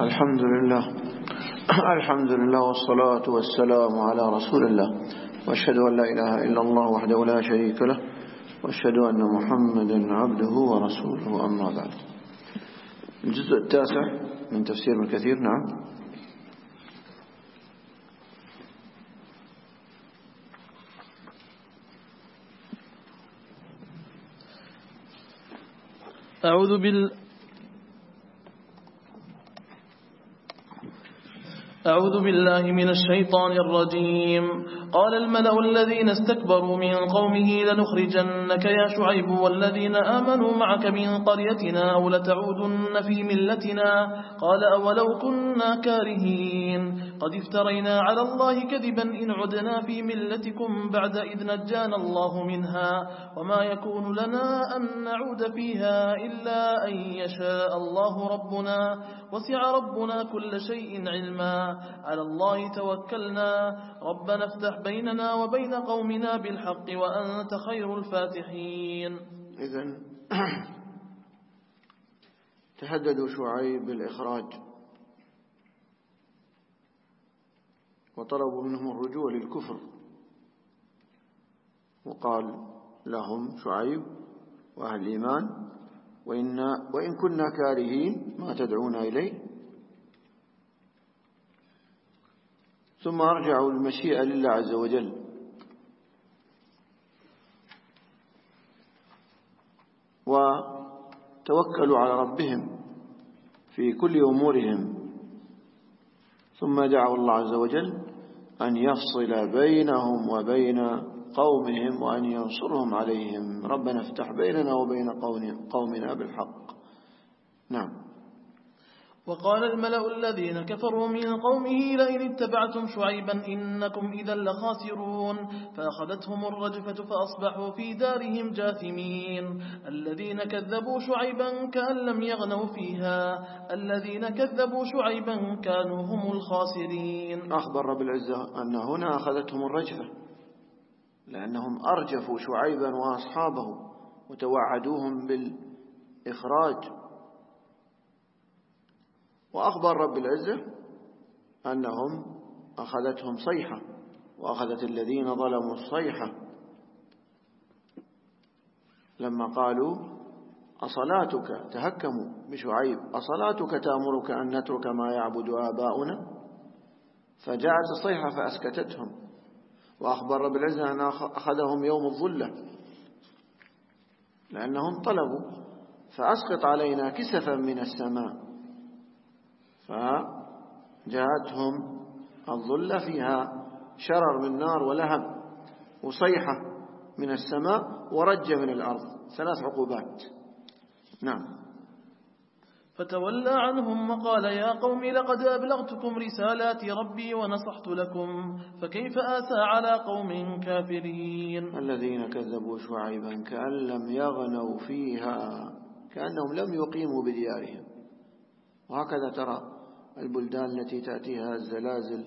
الحمد لله والصلاة والسلام على رسول الله، وأشهد أن لا إله إلا الله وحده لا شريك له، وأشهد أن محمدا عبده ورسوله، أما بعد. الجزء التاسع من تفسير ابن كثير. نعم. أعوذ بالله من الشيطان الرجيم. قال الملأ الذين استكبروا من قومه لنخرجنك يا شعيب والذين آمنوا معك من قريتنا أو لتعودن في ملتنا. قال أولو كنا كارهين قد افترينا على الله كذبا إن عدنا في ملتكم بعد إذ نجانا الله منها، وما يكون لنا أن نعود فيها إلا أن يشاء الله ربنا، وسع ربنا كل شيء علما، على الله توكلنا، ربنا افتح بيننا وبين قومنا بالحق وأنت خير الفاتحين. إذن تهددوا شعيب بالإخراج وطلبوا منهم الرجوع للكفر، وقال لهم شعيب وأهل الإيمان: وإن كنا كارهين ما تدعون إليه. ثم أرجعوا المشيئة لله عز وجل، وتوكلوا على ربهم في كل أمورهم، ثم دعوا الله عز وجل أن يفصل بينهم وبين قومهم وأن ينصرهم عليهم. ربنا افتح بيننا وبين قومنا بالحق. نعم. وقال الملأ الذين كفروا من قومه لئن اتبعتم شعيبا إنكم إذا لخاسرون، فأخذتهم الرجفة فأصبحوا في دارهم جاثمين. الذين كذبوا شعيبا كأن لم يغنوا فيها، الذين كذبوا شعيبا كانوا هم الخاسرين. أخبر رب العزة أن هنا أخذتهم الرجفة لأنهم أرجفوا شعيبا وأصحابه وتوعدوهم بالإخراج، وأخبر رب العزة أنهم أخذتهم صيحة، وأخذت الذين ظلموا الصيحة لما قالوا أصلاتك، تهكموا بشعيب، أصلاتك تأمرك أن نترك ما يعبد آباؤنا؟ فجاءت الصيحة فأسكتتهم. وأخبر رب العزة أن أخذهم يوم الظلة لأنهم طلبوا فأسقط علينا كسفا من السماء، فجاءتهم الظلة فيها شرر من نار ولهب وصيحة من السماء ورج من الأرض، 3 عقوبات. نعم. فتولى عنهم وقال يا قوم لقد أبلغتكم رسالات ربي ونصحت لكم، فكيف آسى على قوم كافرين. الذين كذبوا شعيبا كأن لم يغنوا فيها، كأنهم لم يقيموا بديارهم. وهكذا ترى البلدان التي تأتيها الزلازل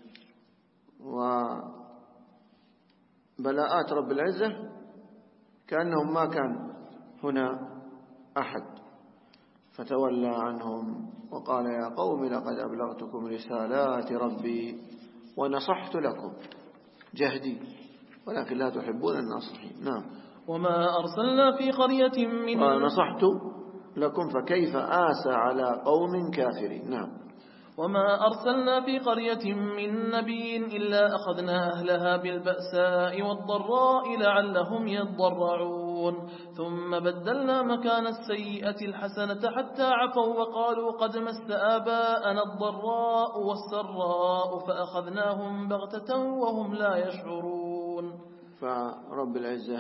وبلاءات رب العزة كأنهم ما كان هنا أحد. فتولى عنهم وقال يا قوم لقد أبلغتكم رسالات ربي ونصحت لكم، جهدي ولكن لا تحبون الناصحين. نعم. وما أرسلنا في قرية من ونصحت لكم فكيف آسى على قوم كافرين. نعم. وما أرسلنا في قرية من نبي إلا أخذنا أهلها بالبأساء والضراء لعلهم يضرعون، ثم بدلنا مكان السيئة الحسنة حتى عفوا وقالوا قد مس آباءنا الضراء والسراء فأخذناهم بغتة وهم لا يشعرون. فرب العزة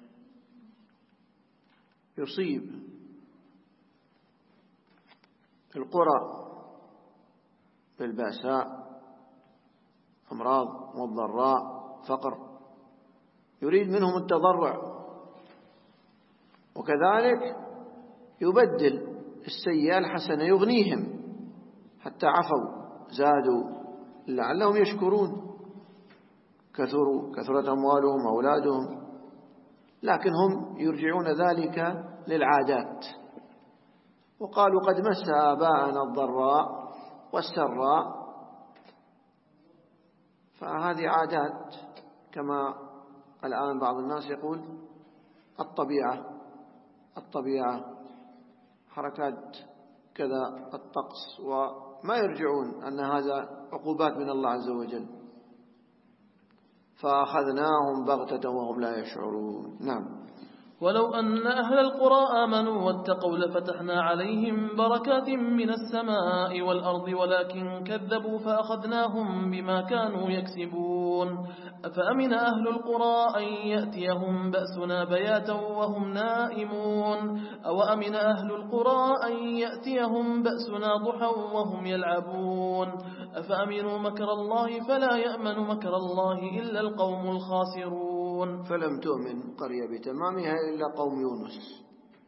يصيب القرى بالبأساء، أمراض والضراء، فقر، يريد منهم التضرع، وكذلك يبدل السيئة الحسنة يغنيهم حتى عفوا زادوا لعلهم يشكرون. كثرت أموالهم وأولادهم، لكن هم يرجعون ذلك للعادات، وقالوا قد مس آباءنا الضراء والسراء. فهذه عادات، كما الآن بعض الناس يقول الطبيعة حركات كذا، الطقس، وما يرجعون أن هذا عقوبات من الله عز وجل. فأخذناهم بغتة وهم لا يشعرون. نعم. ولو أن أهل القرى آمنوا واتقوا لفتحنا عليهم بركات من السماء والأرض ولكن كذبوا فأخذناهم بما كانوا يكسبون. أفأمن أهل القرى أن يأتيهم بأسنا بياتا وهم نائمون أو أمن أهل القرى أن يأتيهم بأسنا ضحى وهم يلعبون. أفأمنوا مكر الله فلا يأمن مكر الله إلا القوم الخاسرون. فلم تؤمن قرية بتمامها إلا قوم يونس،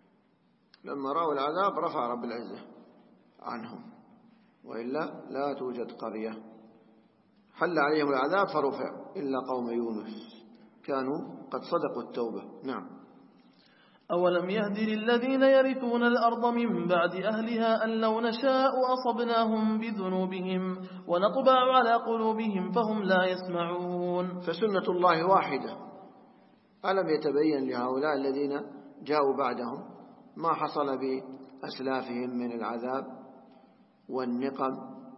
لما رأوا العذاب رفع رب العزة عنهم، وإلا لا توجد قرية حل عليهم العذاب فرفع إلا قوم يونس، كانوا قد صدقوا التوبة. نعم. أولم يهد للذين يرثون الأرض من بعد أهلها أن لو نشاء أصبناهم بذنوبهم ونطبع على قلوبهم فهم لا يسمعون. فسنة الله واحدة، ألم يتبين لهؤلاء الذين جاءوا بعدهم ما حصل بأسلافهم من العذاب والنقم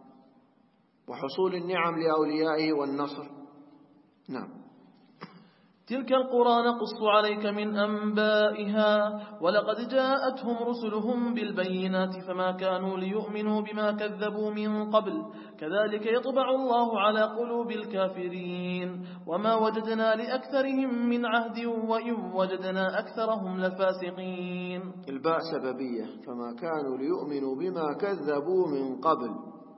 وحصول النعم لأوليائه والنصر. نعم. تلك القرى نقص عليك من أنبائها ولقد جاءتهم رسلهم بالبينات فما كانوا ليؤمنوا بما كذبوا من قبل كذلك يطبع الله على قلوب الكافرين وما وجدنا لأكثرهم من عهد وإن وجدنا أكثرهم لفاسقين. الباء سببية، فما كانوا ليؤمنوا بما كذبوا من قبل.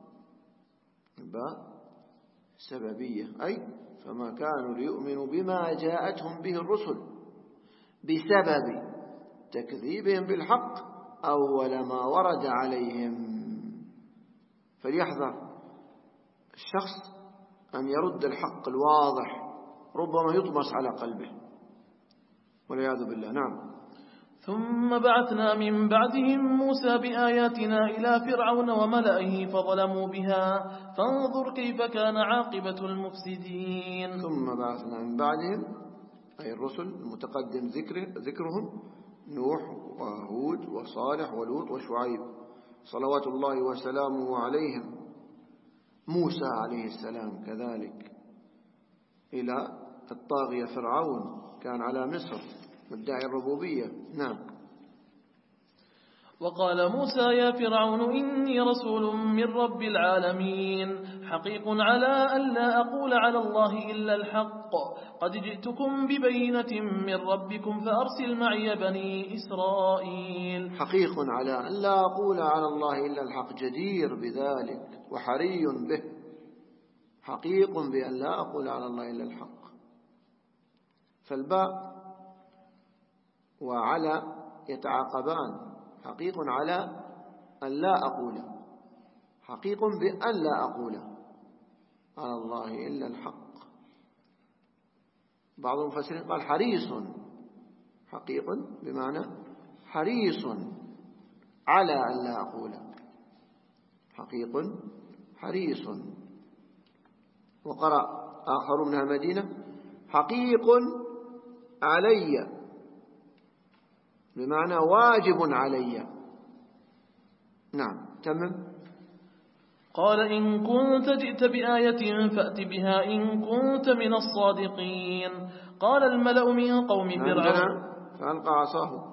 الباء سببية، أي فما كانوا ليؤمنوا بما جاءتهم به الرسل بسبب تكذيبهم بالحق أول ما ورد عليهم. فليحذر الشخص أن يرد الحق الواضح، ربما يطمس على قلبه والعياذ بالله. نعم. ثم بعثنا من بعدهم موسى بآياتنا إلى فرعون وملئه فظلموا بها فانظر كيف كان عاقبة المفسدين. ثم بعثنا من بعدهم أي الرسل المتقدم ذكرهم نوح وهود وصالح ولوط وشعيب صلوات الله وسلامه عليهم، موسى عليه السلام كذلك إلى الطاغية فرعون كان على مصر مدعي الربوبية. نعم. وقال موسى يا فرعون إني رسول من رب العالمين حقيق على أن لا أقول على الله إلا الحق قد جئتكم ببينة من ربكم فأرسل معي بني إسرائيل. حقيق على أن لا أقول على الله إلا الحق، جدير بذلك وحري به، حقيق بأن لا أقول على الله إلا الحق. فالباء وعلى يتعاقبان، حقيق على أن لا أقول، حقيق بأن لا أقول على الله إلا الحق. بعض المفسرين قال حريص، حقيق بمعنى حريص على أن لا أقول، حقيق حريص. وقرأ آخر من المدينة حقيق علي بمعنى واجب علي. نعم. تمام. قال إن كنت جئت بآية فأت بها إن كنت من الصادقين. قال الملأ من قوم فرعون فألقى عصاه،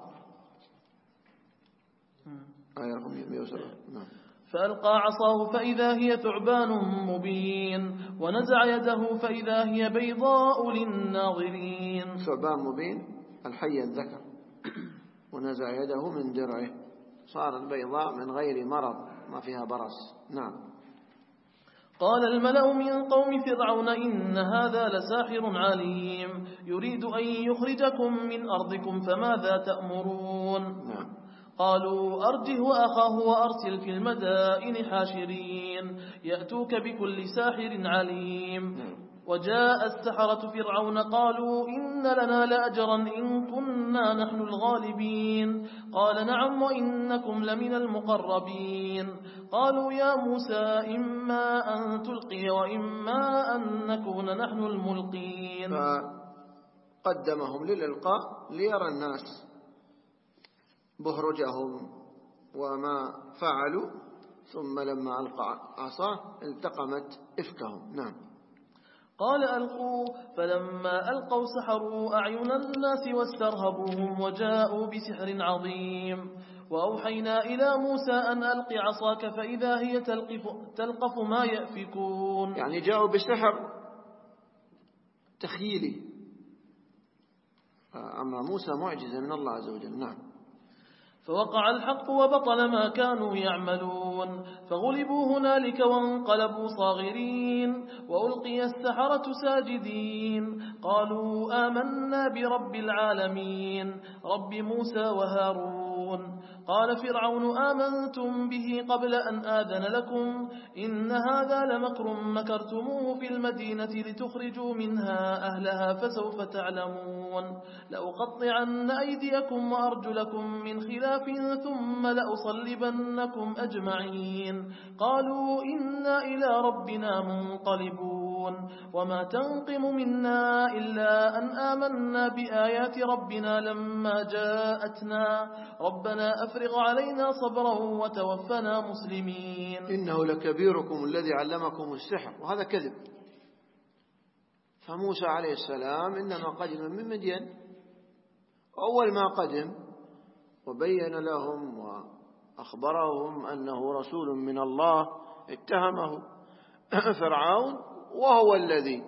آية رقم 107. نعم. فألقى عصاه فإذا هي ثعبان مبين ونزع يده فإذا هي بيضاء للناظرين. ثعبان مبين الحي الذكر، ونزع يده من درعه صارت بيضاء من غير مرض ما فيها برص. نعم. قال الملأ من قوم فرعون إن هذا لساحر عليم يريد أن يخرجكم من أرضكم فماذا تأمرون. نعم. قالوا أرجه وأخاه وأرسل في المدائن حاشرين يأتوك بكل ساحر عليم. وجاء السحرة فرعون قالوا إن لنا لأجرا إن كنا نحن الغالبين قال نعم وإنكم لمن المقربين قالوا يا موسى إما أن تلقي وإما أن نكون نحن الملقين. فقدمهم للإلقاء ليرى الناس بهرجهم وما فعلوا، ثم لما ألقى عصاه التقمت إفكهم. نعم. قال ألقوا فلما ألقوا سحروا أعين الناس واسترهبوهم وجاءوا بسحر عظيم وأوحينا إلى موسى أن ألق عصاك فإذا هي تلقف ما يأفكون. يعني جاءوا بسحر تخيلي، أما موسى معجزة من الله عز وجل. نعم. فوقع الحق وبطل ما كانوا يعملون فغلبوا هنالك وانقلبوا صاغرين وألقي السحرة ساجدين قالوا آمنا برب العالمين رب موسى وهارون. قال فرعون آمنتم به قبل أن آذن لكم إن هذا لمكر مكرتموه في المدينة لتخرجوا منها أهلها فسوف تعلمون لأقطعن أيديكم وأرجلكم من خلاف ثم لأصلبنكم أجمعين قالوا إنا إلى ربنا منقلبون وما تنقم منا إلا أن آمنا بآيات ربنا لما جاءتنا ربنا أفرغ علينا صبرا وتوفنا مسلمين. إنه لكبيركم الذي علمكم السحر، وهذا كذب. فموسى عليه السلام إنما قدم من مدين، أول ما قدم وبين لهم وأخبرهم أنه رسول من الله اتهمه فرعون، وهو الذي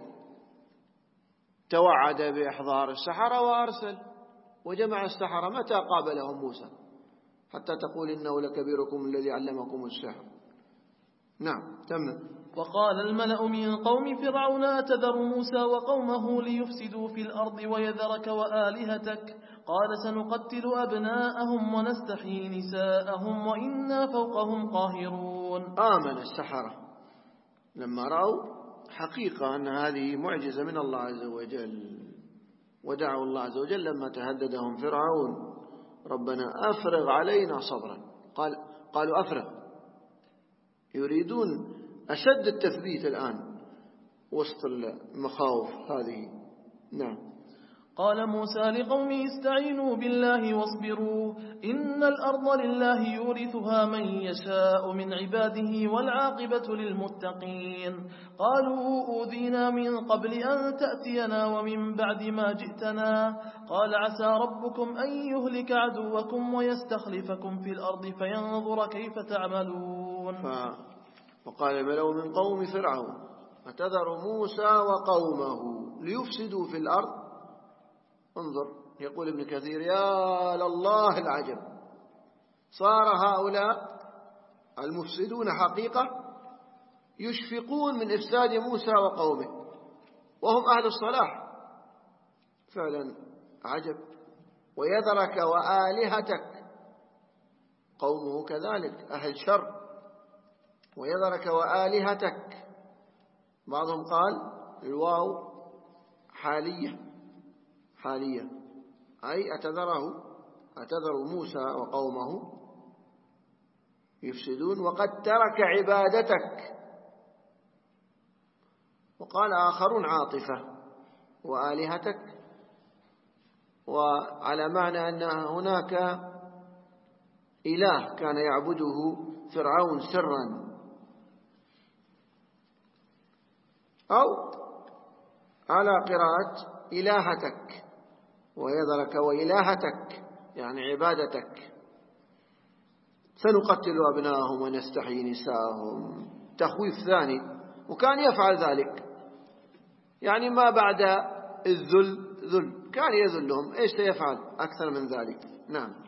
توعد بإحضار السحرة وأرسل وجمع السحرة. متى قابلهم موسى حتى تقول إنه لكبيركم الذي علمكم السحر؟ نعم. تم. وقال الملأ من قوم فرعون أتذر موسى وقومه ليفسدوا في الأرض ويذرك وآلهتك قال سنقتل أبناءهم ونستحيي نساءهم وإنا فوقهم قاهرون. آمن السحرة لما رأوا حقيقة أن هذه معجزة من الله عز وجل، ودعوا الله عز وجل لما تهددهم فرعون ربنا أفرغ علينا صبرا. قالوا أفرغ، يريدون أشد التثبيت الآن وسط المخاوف هذه. نعم. قال موسى لقومه استعينوا بالله واصبروا إن الأرض لله يورثها من يشاء من عباده والعاقبة للمتقين. قالوا أوذينا من قبل أن تأتينا ومن بعد ما جئتنا قال عسى ربكم أن يهلك عدوكم ويستخلفكم في الأرض فينظر كيف تعملون. وقال الملأ من قوم فرعون أتذر موسى وقومه ليفسدوا في الأرض. انظر، يقول ابن كثير يا لله العجب، صار هؤلاء المفسدون حقيقة يشفقون من إفساد موسى وقومه وهم أهل الصلاح. فعلا عجب. ويذرك وآلهتك، قومه كذلك أهل شر. ويذرك وآلهتك، بعضهم قال الواو حالية أي أتذر موسى وقومه يفسدون وقد ترك عبادتك. وقال آخرون عاطفة وآلهتك، وعلى معنى أن هناك إله كان يعبده فرعون سرا، أو على قراءة إلهتك ويذرك وإلهتك يعني عبادتك. سنقتل أبناءهم ونستحيي نساءهم، تخويف ثاني. وكان يفعل ذلك، يعني ما بعد الذل ذل، كان يذلهم. إيش سيفعل أكثر من ذلك؟ نعم.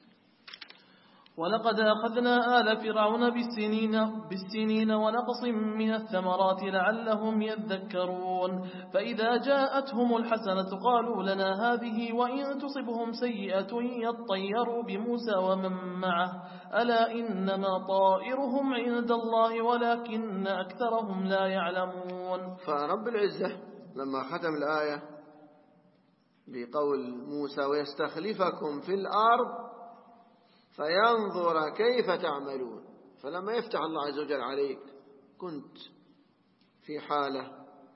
ولقد أخذنا آل فرعون بالسنين ونقص من الثمرات لعلهم يذكرون. فإذا جاءتهم الحسنة قالوا لنا هذه وإن تصبهم سيئة يطيروا بموسى ومن معه ألا إنما طائرهم عند الله ولكن أكثرهم لا يعلمون. فرب العزة لما ختم الآية بقول موسى ويستخلفكم في الأرض فينظر كيف تعملون، فلما يفتح الله عز وجل عليك كنت في حالة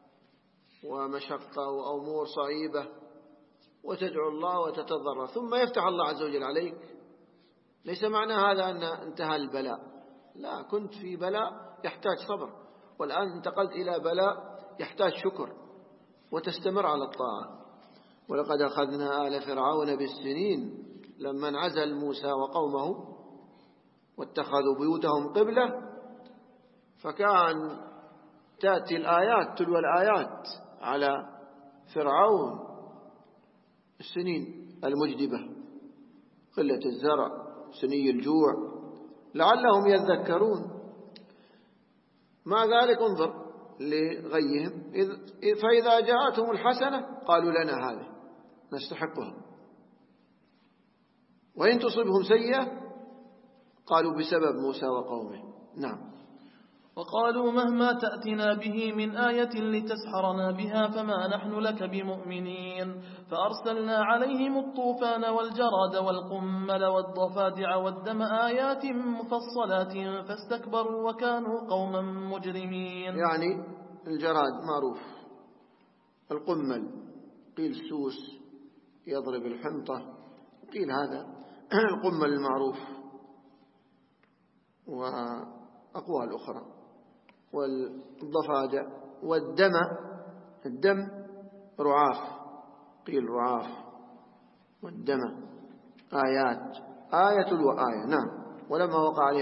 ومشقة وأمور صعيبة وتدعو الله وتتضرع، ثم يفتح الله عز وجل عليك، ليس معنى هذا أن انتهى البلاء، لا، كنت في بلاء يحتاج صبر، والآن انتقلت إلى بلاء يحتاج شكر وتستمر على الطاعة. ولقد أخذنا آل فرعون بالسنين لما انعزل موسى وقومه واتخذوا بيوتهم قبلة، فكان تأتي الآيات تلو الآيات على فرعون السنين المجدبة، قلة الزرع، سني الجوع، لعلهم يذكرون. مع ذلك انظر لغيهم، فإذا جاءتهم الحسنة قالوا لنا هذه نستحقها، وإن تصبهم سيئة قالوا بسبب موسى وقومه. نعم. وقالوا مهما تأتنا به من آية لتسحرنا بها فما نحن لك بمؤمنين. فأرسلنا عليهم الطوفان والجراد والقمل والضفادع والدم آيات مفصلات فاستكبروا وكانوا قوما مجرمين. يعني الجراد معروف، القمل قيل سوس يضرب الحنطة، قيل هذا القمل المعروف، وأقوال أخرى، والضفادع والدم، الدم رعاف، قيل رعاف، والدم آيات، آية وآية. نعم. ولما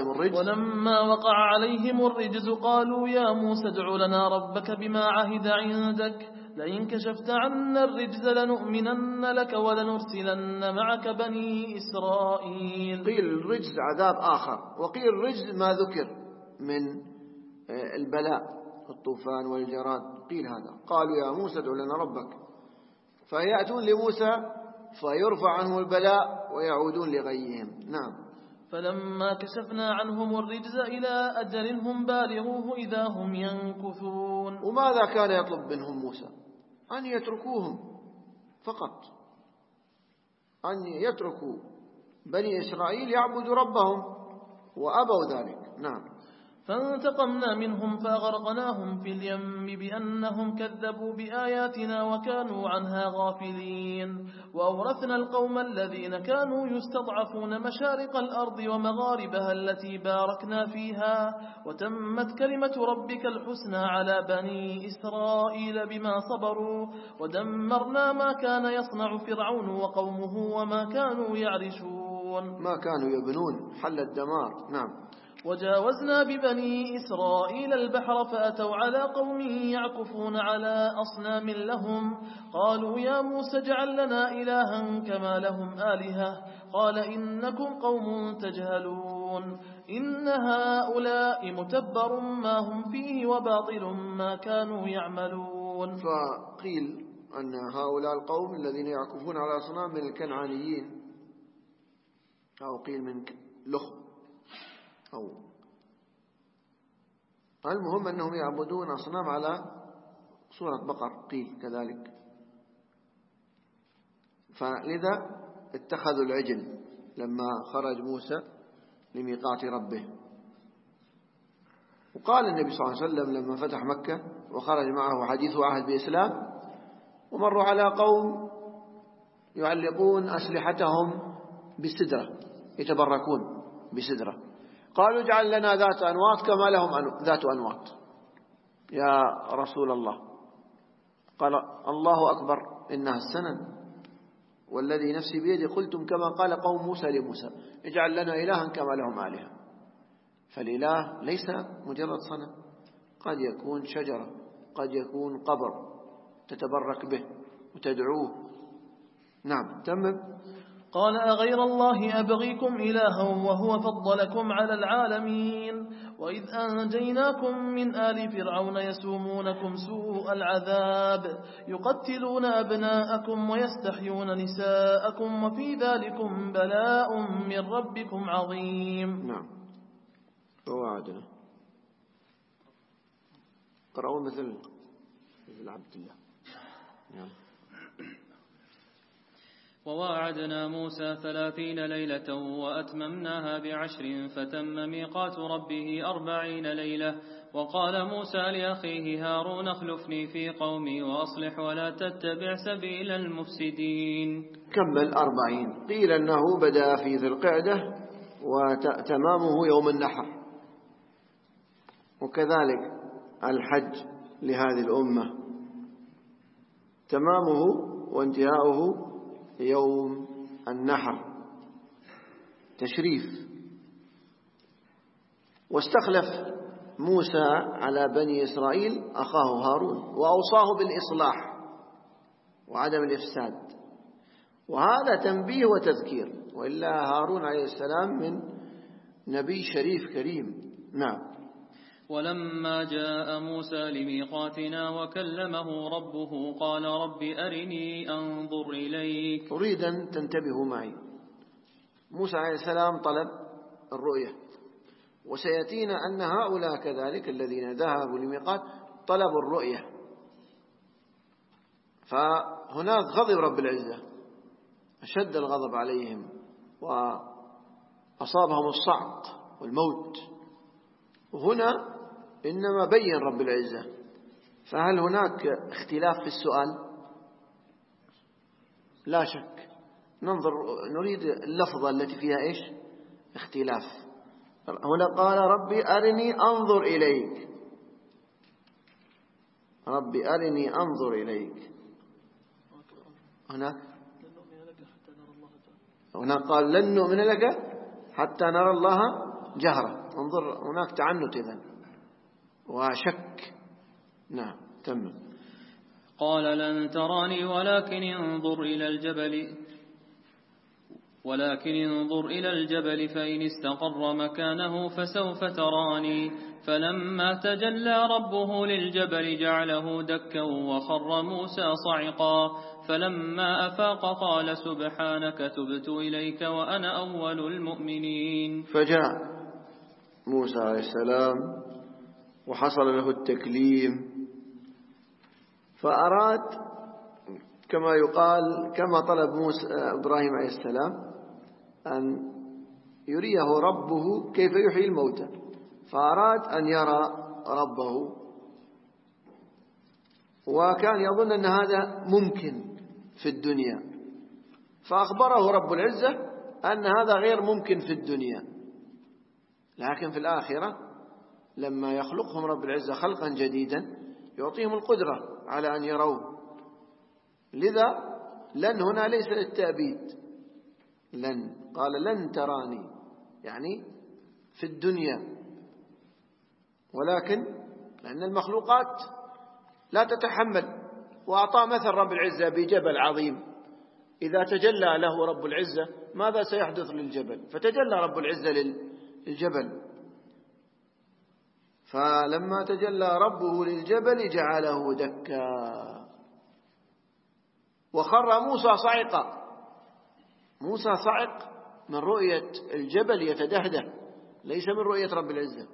وقع عليهم الرجز قالوا يا موسى ادع لنا ربك بما عهد عندك لئن كشفت عنا الرجز لنؤمنن لك ولنرسلن معك بني إسرائيل. قيل الرجز عذاب آخر، وقيل الرجز ما ذكر من البلاء، الطوفان والجراد، قيل هذا. قالوا يا موسى ادع لنا ربك، فيأتون لموسى فيرفع عنهم البلاء ويعودون لغيهم. نعم. فلما كشفنا عنهم الرجز إلى أجل هم بالغوه إذا هم ينكثون. وماذا كان يطلب منهم موسى؟ أن يتركوهم فقط، أن يتركوا بني إسرائيل يعبدوا ربهم، وأبوا ذلك. نعم. فانتقمنا منهم فأغرقناهم في اليم بأنهم كذبوا بآياتنا وكانوا عنها غافلين. وأورثنا القوم الذين كانوا يستضعفون مشارق الأرض ومغاربها التي باركنا فيها، وتمت كلمة ربك الحسنى على بني إسرائيل بما صبروا، ودمرنا ما كان يصنع فرعون وقومه وما كانوا يعرشون. ما كانوا يبنون، حل الدمار. نعم. وجاوزنا ببني إسرائيل البحر فأتوا على قوم يعكفون على أصنام لهم قالوا يا موسى اجعل لنا إلها كما لهم آلهة قال إنكم قوم تجهلون إن هؤلاء متبر ما هم فيه وباطل ما كانوا يعملون. فقيل أن هؤلاء القوم الذين يعكفون على أصنام من الكنعانيين، أو قيل من لخم، أو المهم أنهم يعبدون أصنام على صورة بقر، قيل كذلك، فلذا اتخذوا العجل لما خرج موسى لميقات ربه. وقال النبي صلى الله عليه وسلم لما فتح مكة وخرج معه حديث عهد بإسلام، ومروا على قوم يعلقون أسلحتهم بالسدرة، يتبركون بسدرة، قالوا اجعل لنا ذات أنواط كما لهم ذات أنواط يا رسول الله. قال الله أكبر إنها السنن والذي نفسي بيده قلتم كما قال قوم موسى لموسى اجعل لنا إلها كما لهم آلهة. فالإله ليس مجرد صنم، قد يكون شجرة، قد يكون قبر تتبرك به وتدعوه. نعم. تمم. قال أغير الله أبغيكم إلها وهو فضلكم على العالمين وإذ أنجيناكم من آل فرعون يسومونكم سوء العذاب يقتلون أبناءكم ويستحيون نساءكم وفي ذلكم بلاء من ربكم عظيم. نعم. ووعدنا قرأوا مثل عبد الله. نعم. وواعدنا موسى 30 ليلة وأتممناها ب10 فتم ميقات ربه 40 ليلة. وقال موسى لأخيه هارون اخلفني في قومي وأصلح ولا تتبع سبيل المفسدين. كمل 40. قيل أنه بدأ في ذي القعدة وتمامه يوم النحر، وكذلك الحج لهذه الأمة تمامه وانتهاؤه يوم النحر تشريف. واستخلف موسى على بني إسرائيل أخاه هارون وأوصاه بالإصلاح وعدم الإفساد، وهذا تنبيه وتذكير، وإلا هارون عليه السلام من نبي شريف كريم. نعم. ولما جاء موسى لميقاتنا وكلمه ربه قال رب أرني أنظر إليك. أريد أن تنتبهوا معي. موسى عليه السلام طلب الرؤية، وسيأتينا أن هؤلاء كذلك الذين ذهبوا لميقات طلبوا الرؤية، فهناك غضب رب العزة أشد الغضب عليهم وأصابهم الصعق والموت، وهنا إنما بين رب العزة. فهل هناك اختلاف في السؤال؟ لا شك. نريد اللفظة التي فيها إيش؟ اختلاف. هنا قال ربي أرني أنظر إليك، ربي أرني أنظر إليك. هناك قال لن نؤمن لك حتى نرى الله جهرة. انظر هناك تعنت إذن وشك. نعم. تمام. قال لن تراني ولكن انظر إلى الجبل فإن استقر مكانه فسوف تراني. فلما تجلى ربه للجبل جعله دكا وخر موسى صعقا. فلما أفاق قال سبحانك تبت إليك وأنا أول المؤمنين. فجاء موسى عليه السلام وحصل له التكليم، فأراد كما يقال كما طلب موسى إبراهيم عليه السلام أن يريه ربه كيف يحيي الموتى، فأراد أن يرى ربه، وكان يظن أن هذا ممكن في الدنيا، فأخبره رب العزة أن هذا غير ممكن في الدنيا، لكن في الآخرة لما يخلقهم رب العزة خلقا جديدا يعطيهم القدرة على أن يروه. لذا لن هنا ليس للتأبيد، لن قال لن تراني يعني في الدنيا، ولكن لأن المخلوقات لا تتحمل. وأعطى مثل رب العزة بجبل عظيم، إذا تجلى له رب العزة ماذا سيحدث للجبل؟ فتجلى رب العزة للجبل، فلما تجلى ربه للجبل جعله دكا وخر موسى صعقا. موسى صعق من رؤية الجبل يتدهده، ليس من رؤية رب العزة.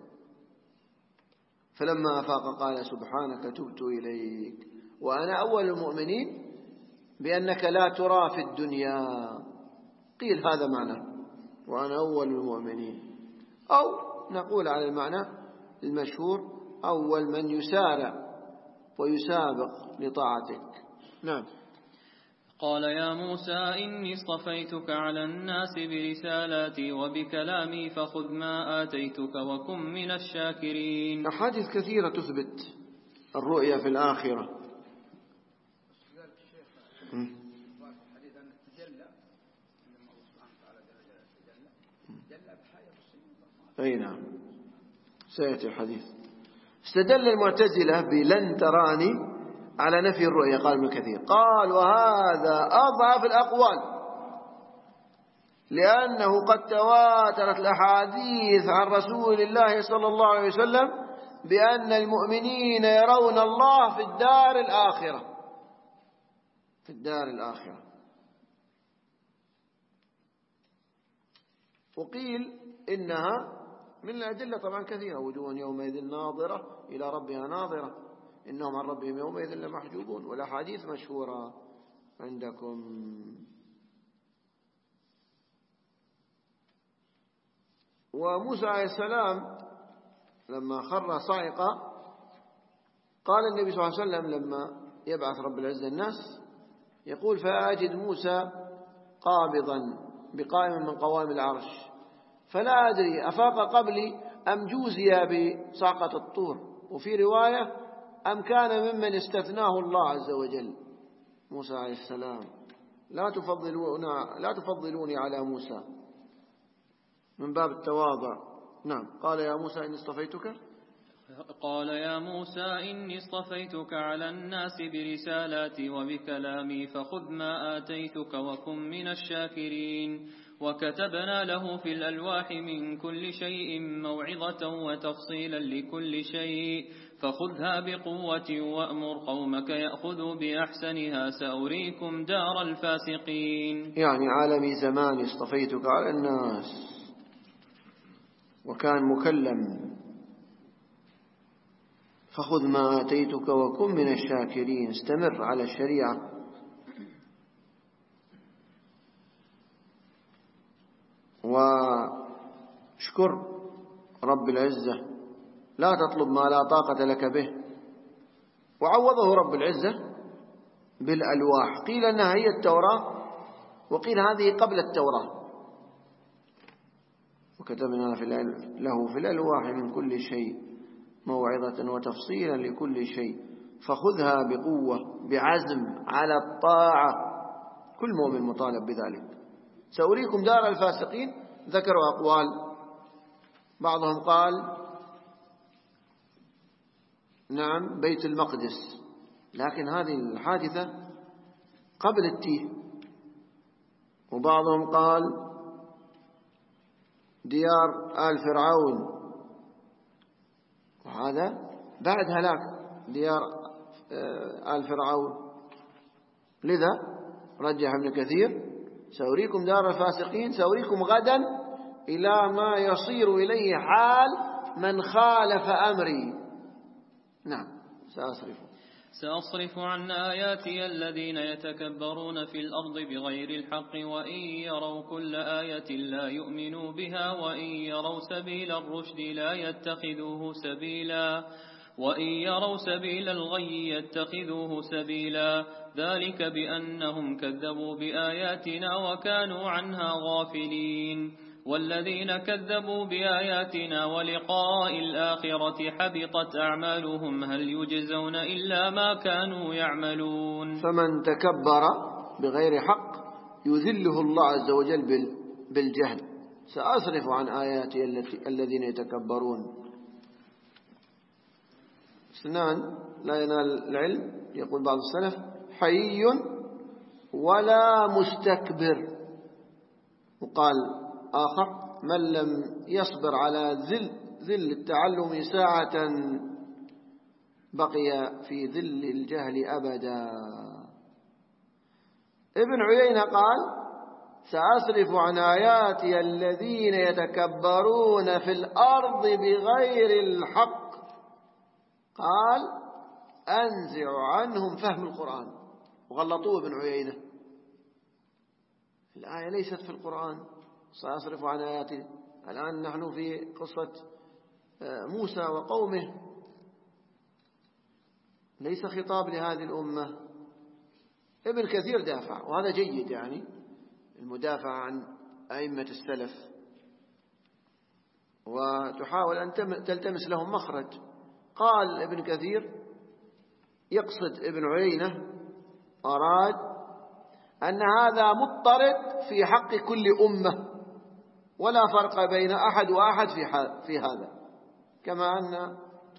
فلما أفاق قال سبحانك تبت إليك وأنا أول المؤمنين بأنك لا ترى في الدنيا. قيل هذا معنى وأنا أول المؤمنين، أو نقول على المعنى المشهور أول من يسارع ويسابق لطاعتك. نعم. قال يا موسى إني اصطفيتك على الناس برسالاتي وبكلامي فخذ ما آتيتك وكن من الشاكرين. أحاديث كثيرة تثبت الرؤيا في الآخرة. أي نعم سيأتي الحديث. استدل المعتزلة بلن تراني على نفي الرؤيا. قال ابن كثير قال وهذا أضعف الأقوال، لأنه قد تواترت الأحاديث عن رسول الله صلى الله عليه وسلم بأن المؤمنين يرون الله في الدار الآخرة، في الدار الآخرة. وقيل إنها من الأدلة طبعا كثيرة، وجوه يومئذ ناظرة إلى ربها ناظرة إنهم عن ربهم يومئذ لمحجوبون، والأحاديث مشهورة عندكم. وموسى عليه السلام لما خر صاعقا قال النبي صلى الله عليه وسلم لما يبعث رب العزة الناس يقول: فأجد موسى قابضا بقائم من قوائم العرش، فلا أدري أفاق قبلي أم جوزي بصعقة الطور، وفي رواية أم كان ممن استثناه الله عز وجل. موسى عليه السلام لا تفضلوني على موسى من باب التواضع. نعم. قال يا موسى إني اصطفيتك على الناس برسالاتي وبكلامي فخذ ما آتيتك وكن من الشاكرين. وكتبنا له في الألواح من كل شيء موعظة وتفصيلا لكل شيء فخذها بقوة وأمر قومك يأخذوا بأحسنها سأريكم دار الفاسقين. يعني عالمي زمان اصطفيتك على الناس، وكان مكلم. فخذ ما آتيتك وكن من الشاكرين، استمر على الشريعة. واشكر رب العزة، لا تطلب ما لا طاقة لك به. وعوضه رب العزة بالألواح، قيل أنها هي التوراة وقيل هذه قبل التوراة. وكتبنا له في الألواح من كل شيء موعظة وتفصيلا لكل شيء فخذها بقوة بعزم على الطاعة، كل مؤمن مطالب بذلك. سأريكم دار الفاسقين. ذكروا أقوال، بعضهم قال نعم بيت المقدس، لكن هذه الحادثة قبل التيه. وبعضهم قال ديار آل فرعون، وهذا بعد هلاك ديار آل فرعون. لذا رجح ابن كثير سأريكم دار الفاسقين، سأريكم غدا إلى ما يصير إليه حال من خالف أمري. نعم. سأصرف عن آياتي الذين يتكبرون في الأرض بغير الحق وإن يروا كل آية لا يؤمنوا بها وإن يروا سبيل الرشد لا يتخذوه سبيلا وإن يروا سبيل الغي يتخذوه سبيلا ذلك بأنهم كذبوا بآياتنا وكانوا عنها غافلين. والذين كذبوا بآياتنا ولقاء الآخرة حبطت أعمالهم هل يجزون إلا ما كانوا يعملون. فمن تكبر بغير حق يذله الله عز وجل بالجهل. سأصرف عن آياتي الذين يتكبرون. اثنان لا ينال العلم، يقول بعض السلف حي ولا مستكبر. وقال آخر من لم يصبر على ذل التعلم ساعة بقي في ذل الجهل أبدا. ابن عيينة قال سأصرف عن آياتي الذين يتكبرون في الأرض بغير الحق. قال أنزع عنهم فهم القرآن، وغلطوه ابن عيينة. الآية ليست في القرآن. سأصرف عن آياتي. الآن نحن في قصة موسى وقومه، ليس خطاب لهذه الأمة. ابن كثير دافع، وهذا جيد، يعني المدافع عن أئمة السلف وتحاول أن تلتمس لهم مخرج. قال ابن كثير يقصد ابن عيينة أراد أن هذا مضطرد في حق كل أمة، ولا فرق بين أحد وأحد في هذا، كما أن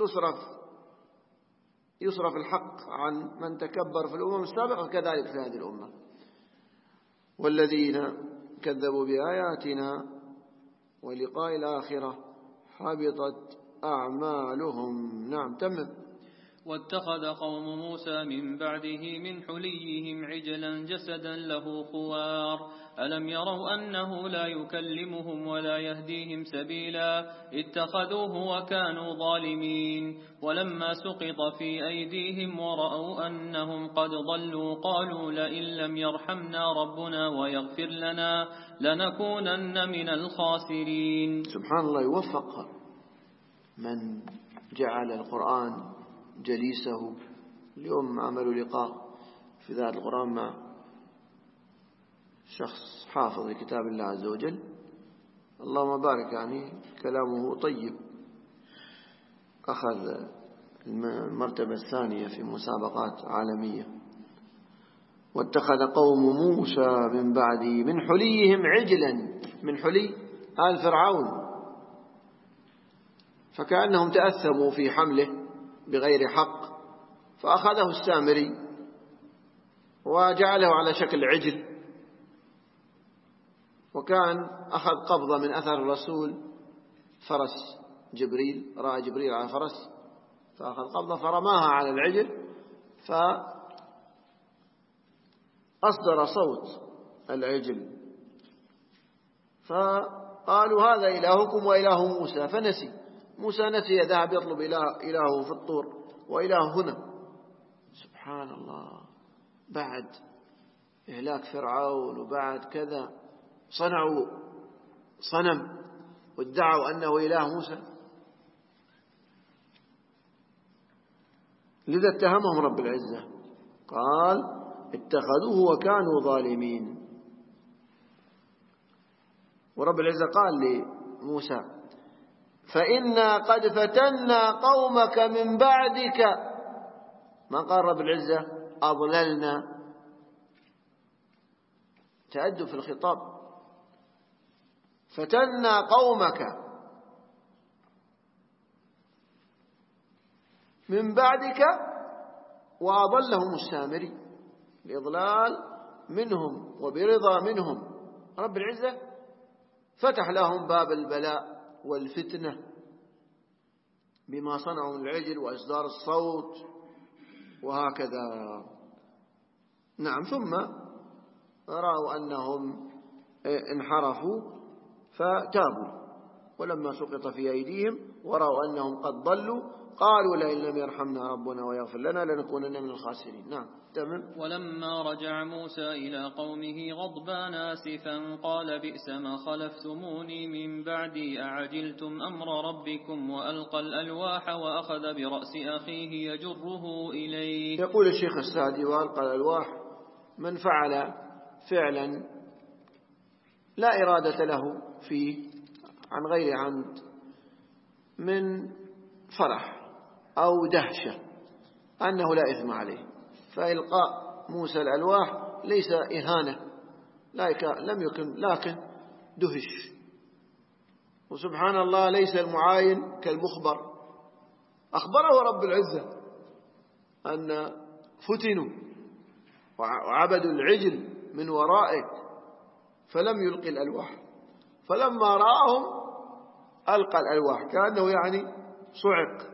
يصرف الحق عن من تكبر في الأمم السابقة كذلك في هذه الأمة. والذين كذبوا بآياتنا ولقاء الآخرة حبطت أعمالهم. نعم تمم. واتخذ قوم موسى من بعده من حليهم عجلا جسدا له خوار ألم يروا أنه لا يكلمهم ولا يهديهم سبيلا اتخذوه وكانوا ظالمين ولما سقط في أيديهم ورأوا أنهم قد ضلوا قالوا لئن لم يرحمنا ربنا ويغفر لنا لنكونن من الخاسرين. سبحان الله، يوفق من جعل القرآن جليسه. اليوم عملوا لقاء في ذات القرآن مع شخص حافظ لكتاب الله عز وجل، اللهم بارك، يعني كلامه طيب، أخذ المرتبة الثانية في مسابقات عالمية. واتخذ قوم موسى من بعده من حليهم عجلا، من حلي آل فرعون، فكأنهم تأثموا في حمله بغير حق، فأخذه السامري وجعله على شكل عجل، وكان أخذ قبضة من أثر الرسول فرس جبريل، رأى جبريل على فرس فأخذ قبضة فرماها على العجل فأصدر صوت العجل، فقالوا هذا إلهكم وإله موسى، فنسي موسى، نسي، ذهب يطلب إلهه في الطور وإله هنا. سبحان الله، بعد إهلاك فرعون وبعد كذا صنعوا صنم وادعوا أنه إله موسى، لذا اتهمهم رب العزة، قال اتخذوه وكانوا ظالمين. ورب العزة قال لموسى فإنا قد فتنا قومك من بعدك، ما قال رب العزة أضللنا، تأدب في الخطاب، فتنا قومك من بعدك وأضلهم السامري، الإضلال منهم وبرضا منهم. رب العزة فتح لهم باب البلاء والفتنة بما صنعوا من العجل وإصدار الصوت وهكذا. نعم، ثم رأوا أنهم انحرفوا فتابوا، ولما سقط في أيديهم ورأوا أنهم قد ضلوا قالوا لئن لم يرحمنا ربنا ويغفر لنا لنكونن من الخاسرين. نعم تمام. ولما رجع موسى إلى قومه غضبان آسفا قال بئس ما خلفتموني من بعدي أعجلتم أمر ربكم وألقى الألواح وأخذ برأس أخيه يجره إليه. يقول الشيخ السعدي وألقى الألواح من فعل فعلا لا إرادة له فيه عن غير عمد من فرح أو دهشة أنه لا إثم عليه، فإلقاء موسى الألواح ليس إهانة، لم يكن، لكن دهش. وسبحان الله ليس المعاين كالمخبر، أخبره رب العزة أن فتنوا وعبدوا العجل من ورائه فلم يلقي الألواح، فلما رآهم ألقى الألواح، كأنه يعني صعق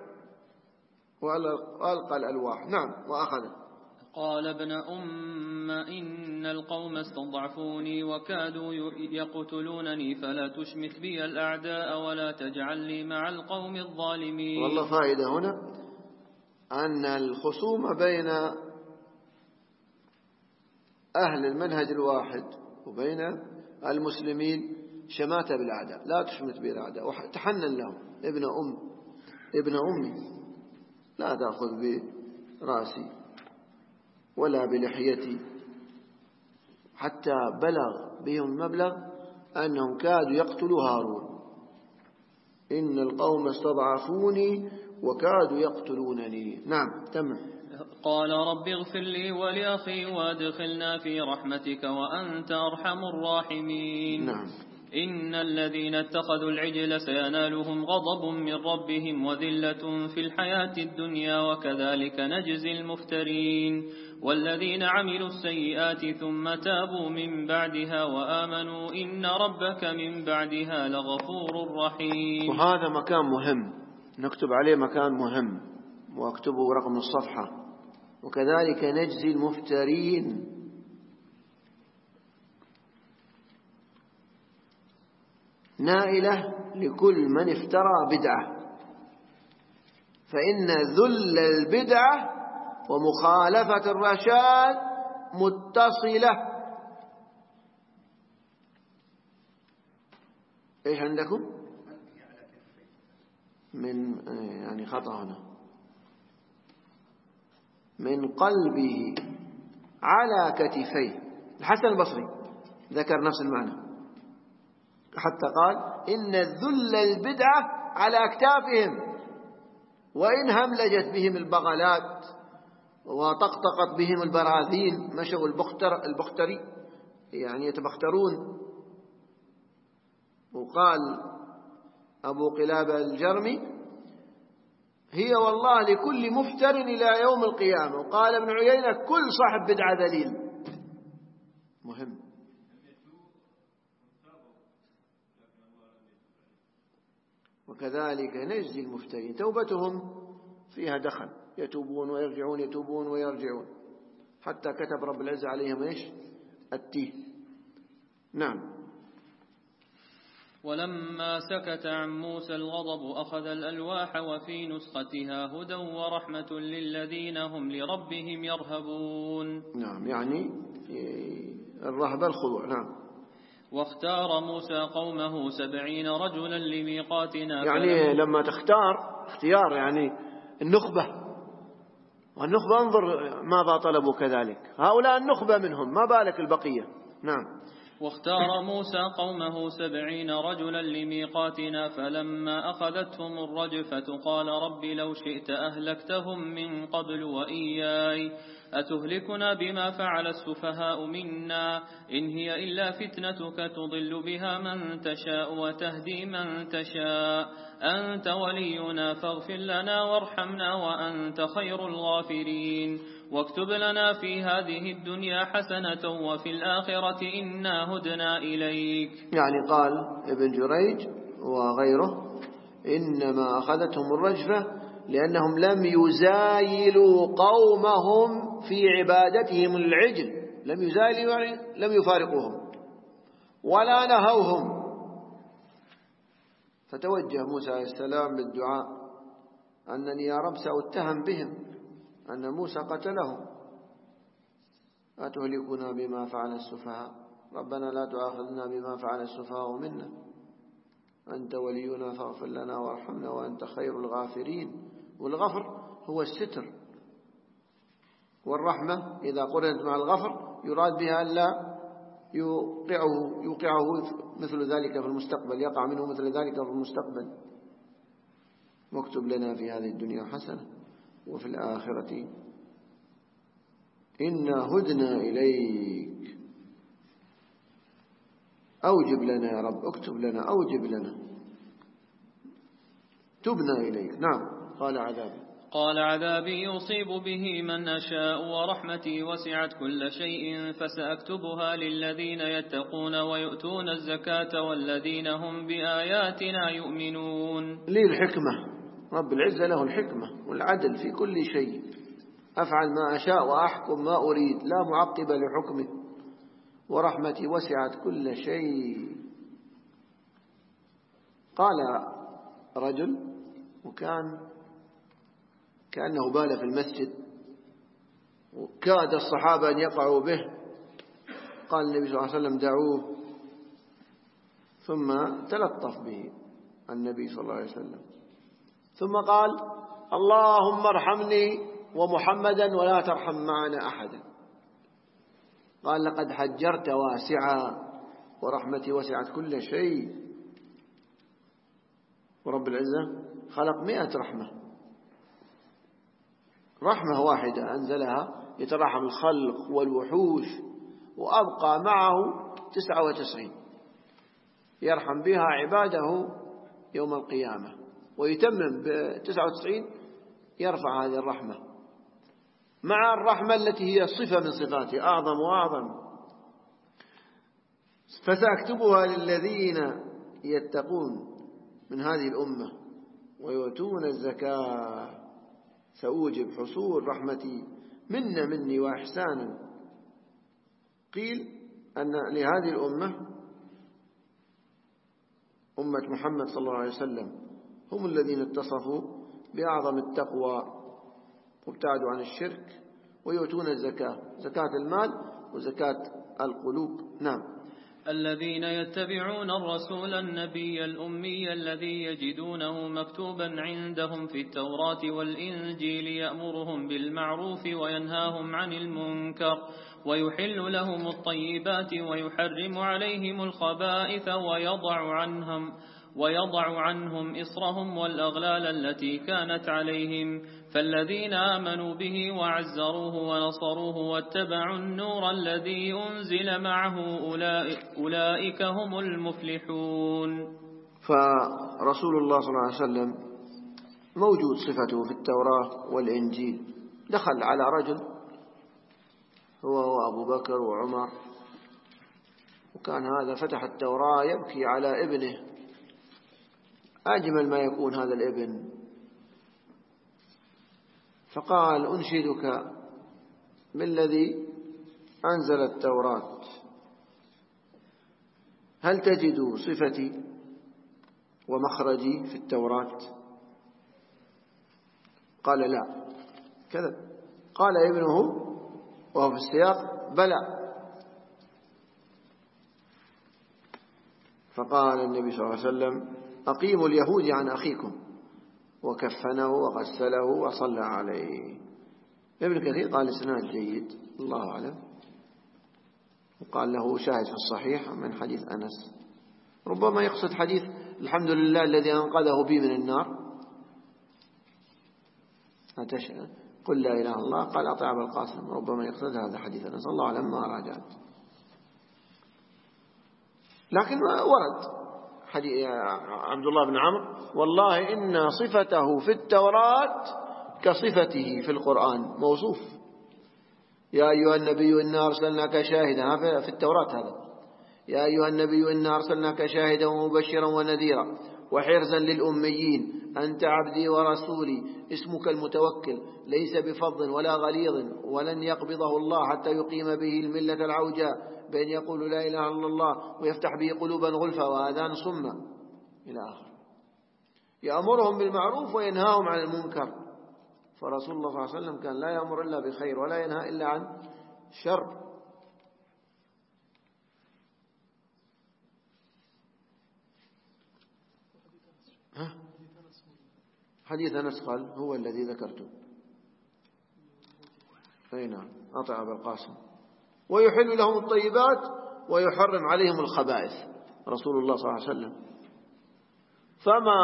وألقى الألواح. نعم وأخذ. قال ابن إن القوم استضعفوني وكادوا يقتلونني فلا تشمت بي الأعداء ولا تجعل لي مع القوم الظالمين. والله فائدة هنا أن الخصومة بين أهل المنهج الواحد وبين المسلمين شماتة بالأعداء، لا تشمت بي الأعداء وتحنن لهم، ابن أمي لا تأخذ برأسي ولا بلحيتي، حتى بلغ بهم مبلغ أنهم كادوا يقتلوا هارون. إن القوم استضعفوني وكادوا يقتلونني. نعم تم. قال رب اغفر لي ولأخي وادخلنا في رحمتك وأنت أرحم الراحمين. نعم. إن الذين اتخذوا العجل سينالهم غضب من ربهم وذلة في الحياة الدنيا وكذلك نجزي المفترين والذين عملوا السيئات ثم تابوا من بعدها وآمنوا إن ربك من بعدها لغفور رحيم. وهذا مكان مهم نكتب عليه، مكان مهم، واكتبه رقم الصفحة. وكذلك نجزي المفترين. نائلة لكل من افترى بدعة، فإن ذل البدعة ومخالفة الرشاد متصلة. إيش عندكم؟ من يعني خطأ هنا، من قلبه على كتفيه. الحسن البصري ذكر نفس المعنى، حتى قال إن ذل البدعة على أكتافهم، وإن هملجت بهم البغلات وطقطقت بهم البراذين، مشوا البختري يعني يتبخترون. وقال أبو قلابة الجرمي هي والله لكل مفتر إلى يوم القيامة. وقال ابن عيينة كل صاحب بدعة ذليل. مهم. وكذلك نجزي المفترين، توبتهم فيها دخل، يتوبون ويرجعون، يتوبون ويرجعون، حتى كتب رب العزة عليهم إيش؟ التيه. نعم. ولما سكت عن موسى الغضب أخذ الألواح وفي نسختها هدى ورحمة للذين هم لربهم يرهبون. نعم، يعني الرهبة الخضوع. نعم. واختار موسى قومه 70 رجلا لميقاتنا، يعني لما تختار اختيار يعني النخبة، والنخبة انظر ماذا طلبوا كذلك، هؤلاء النخبة منهم، ما بالك البقية. نعم. واختار موسى قومه 70 رجلا لميقاتنا فلما أخذتهم الرجفة قال رب لو شئت أهلكتهم من قبل وإياي أتهلكنا بما فعل السفهاء منا إن هي إلا فتنتك تضل بها من تشاء وتهدي من تشاء أنت ولينا فاغفر لنا وارحمنا وأنت خير الغافرين واكتب لنا في هذه الدنيا حسنة وفي الآخرة إنا هدنا إليك. يعني قال ابن جريج وغيره إنما أخذتهم الرجفة لأنهم لم يزايلوا قومهم في عبادتهم العجل، لم يزايلوا يعني لم يفارقوهم ولا نهوهم. فتوجه موسى عليه السلام بالدعاء أنني يا رب سأتهم بهم أن موسى قتله، أتهلكنا بما فعل السفهاء، ربنا لا تؤاخذنا بما فعل السفهاء منا أنت ولينا فاغفر لنا وارحمنا وأنت خير الغافرين. والغفر هو الستر، والرحمة إذا قرنت مع الغفر يراد بها ألا يوقعه مثل ذلك في المستقبل، يقع منه مثل ذلك في المستقبل. واكتب لنا في هذه الدنيا حسنة وفي الآخرة إنا هدنا إليك. أوجب لنا يا رب، اكتب لنا، أوجب لنا، تبنا إليك. نعم. قال عذابي يصيب به من أشاء ورحمتي وسعت كل شيء فسأكتبها للذين يتقون ويؤتون الزكاة والذين هم بآياتنا يؤمنون. لي الحكمة، رب العزة له الحكمة والعدل في كل شيء، أفعل ما أشاء وأحكم ما أريد لا معقب لحكمه، ورحمتي وسعت كل شيء. قال رجل كأنه بال في المسجد وكاد الصحابة أن يقعوا به، قال النبي صلى الله عليه وسلم دعوه، ثم تلطف به النبي صلى الله عليه وسلم، ثم قال اللهم ارحمني ومحمدا ولا ترحم معنا أحدا. قال لقد حجرت واسعا ورحمتي وسعت كل شيء. ورب العزة خلق 100 رحمة واحدة أنزلها يترحم الخلق والوحوش، وأبقى معه 99. يرحم بها عباده يوم القيامة، ويتمم ب99 يرفع هذه الرحمة مع الرحمة التي هي صفة من صفاته أعظم وأعظم. فسأكتبها للذين يتقون من هذه الأمة ويؤتون الزكاة، سأوجب حصول رحمتي مني وإحسانا. قيل أن لهذه الأمة أمة محمد صلى الله عليه وسلم هم الذين اتصفوا بأعظم التقوى وابتعدوا عن الشرك ويؤتون الزكاة، زكاة المال وزكاة القلوب. نعم. الذين يتبعون الرسول النبي الأمي الذي يجدونه مكتوبا عندهم في التوراة والإنجيل يأمرهم بالمعروف وينهاهم عن المنكر ويحل لهم الطيبات ويحرم عليهم الخبائث ويضع عنهم إصرهم والأغلال التي كانت عليهم. فالذين آمنوا به وعزروه ونصروه واتبعوا النور الذي أنزل معه أولئك هم المفلحون. فرسول الله صلى الله عليه وسلم موجود صفته في التوراة والإنجيل. دخل على رجل هو وأبو بكر وعمر، وكان هذا فتح التوراة يبكي على ابنه، أجمل ما يكون هذا الابن، فقال أنشدك بالذي أنزل التوراة، هل تجد صفتي ومخرجي في التوراة؟ قال لا، كذب. قال ابنه وهو في السياق بلى. فقال النبي صلى الله عليه وسلم أقيموا اليهود عن أخيكم، وكفنه وغسله وصلى عليه. ابن كثير قال إسناد جيد، الله أعلم، وقال له شاهد في الصحيح من حديث أنس، ربما يقصد حديث الحمد لله الذي أنقذه بي من النار. قل لا إله إلا الله، قال أطع أبا القاسم، ربما يقصد هذا حديث أنس، الله أعلم ما راجعت. لكن ورد حديث عبد الله بن عمرو والله إن صفته في التوراة كصفته في القرآن، موصوف. يا أيها النبي إنا أرسلناك شاهدا، في التوراة هذا، يا أيها النبي إنا أرسلناك شاهدا ومبشرا ونذيرا وحرزا للأميين أنت عبدي ورسولي اسمك المتوكل ليس بفظ ولا غليظ ولن يقبضه الله حتى يقيم به الملة العوجاء بأن يقول لا إله إلا الله ويفتح به قلوبا غلفا وآذان صما إلى آخر. يأمرهم بالمعروف وينهاهم عن المنكر. فرسول الله صلى الله عليه وسلم كان لا يأمر إلا بخير ولا ينهى إلا عن شر. حديث أنس قال هو الذي ذكرته، أي نعم، أطع أبا القاسم. ويحل لهم الطيبات ويحرم عليهم الخبائث، رسول الله صلى الله عليه وسلم فما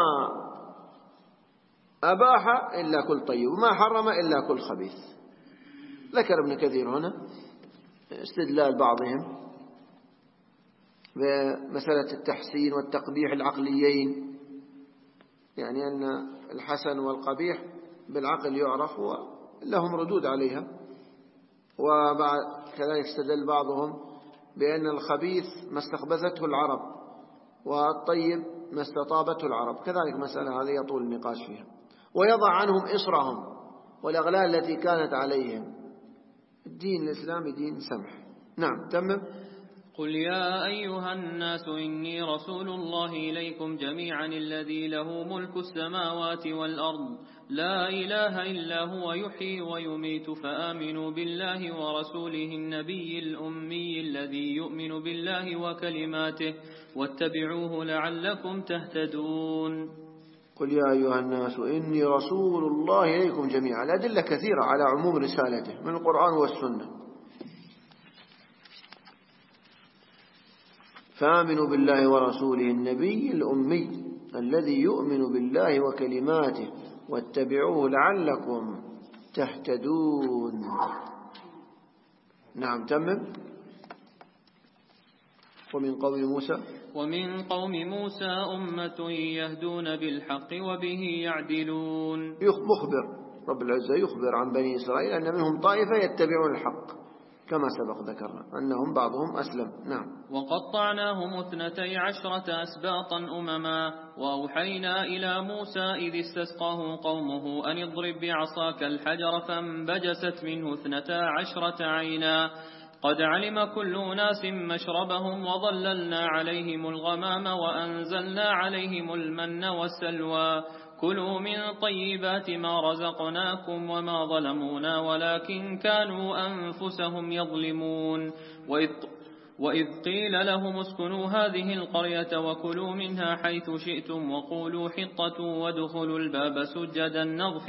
أباح إلا كل طيب وما حرم إلا كل خبيث. ذكر ابن كثير هنا استدلال بعضهم بمسألة التحسين والتقبيح العقليين، يعني أن الحسن والقبيح بالعقل يعرف ولهم ردود عليها. وكذلك استدل بعضهم بأن الخبيث ما استخبثته العرب والطيب ما استطابته العرب، كذلك مسألة هذه يطول النقاش فيها. ويضع عنهم إصرهم والأغلال التي كانت عليهم. الدين الإسلامي دين سمح. نعم، تمم. قل يا أيها الناس إني رسول الله إليكم جميعا الذي له ملك السماوات والأرض لا إله إلا هو يحيي ويميت فآمنوا بالله ورسوله النبي الأمي الذي يؤمن بالله وكلماته واتبعوه لعلكم تهتدون. قل يا أيها الناس إني رسول الله إليكم جميعا. الأدلة كثيرة على عموم رسالته من القرآن والسنة. فآمنوا بالله ورسوله النبي الأمي الذي يؤمن بالله وكلماته واتبعوه لعلكم تهتدون. نعم، تمم. ومن قوم موسى أمة يهدون بالحق وبه يعدلون. مخبر رب العزة يخبر عن بني إسرائيل أن منهم طائفة يتبعون الحق كما سبق ذكرنا أنهم بعضهم أسلم. نعم. وقطعناهم 12 أسباطا أمما وأوحينا إلى موسى إذ استسقاه قومه أن اضرب بعصاك الحجر فانبجست منه 12 عينا قد علم كل أناس مشربهم وظللنا عليهم الغمام وأنزلنا عليهم المن والسلوى كلوا من طيبات ما رزقناكم وما ظلمونا ولكن كانوا أنفسهم يظلمون. وإذ قيل لهم اسكنوا هذه القرية وكلوا منها حيث شئتم وقولوا حطة وادخلوا الباب سجدا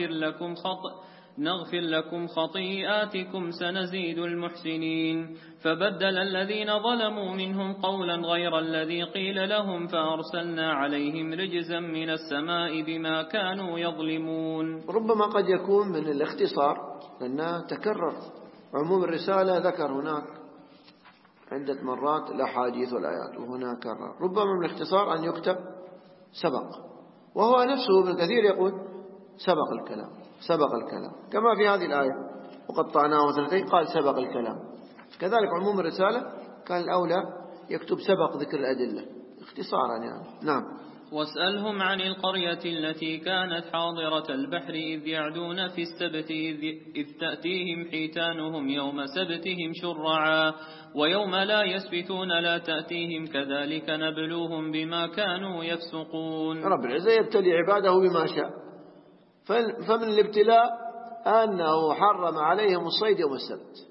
نغفر لكم خطيئاتكم سنزيد المحسنين. فبدل الذين ظلموا منهم قولا غير الذي قيل لهم فأرسلنا عليهم رجزا من السماء بما كانوا يظلمون. ربما قد يكون من الاختصار لأنه تكرر عموم الرسالة ذكر هناك عدة مرات الأحاديث والآيات وهنا كرر. ربما من الاختصار أن يكتب سبق وهو نفسه ابن كثير يقول سبق الكلام كما في هذه الآية وقطعناه 2 قال سبق الكلام. كذلك عموم الرسالة كان الأولى يكتب سبق ذكر الأدلة اختصارا يعني. نعم. واسألهم عن القرية التي كانت حاضرة البحر إذ يعدون في السبت إذ تأتيهم حيتانهم يوم سبتهم شرعا ويوم لا يسبتون لا تأتيهم كذلك نبلوهم بما كانوا يفسقون. رب العزة يبتلي عباده بما شاء فمن الابتلاء أنه حرم عليهم الصيد يوم السبت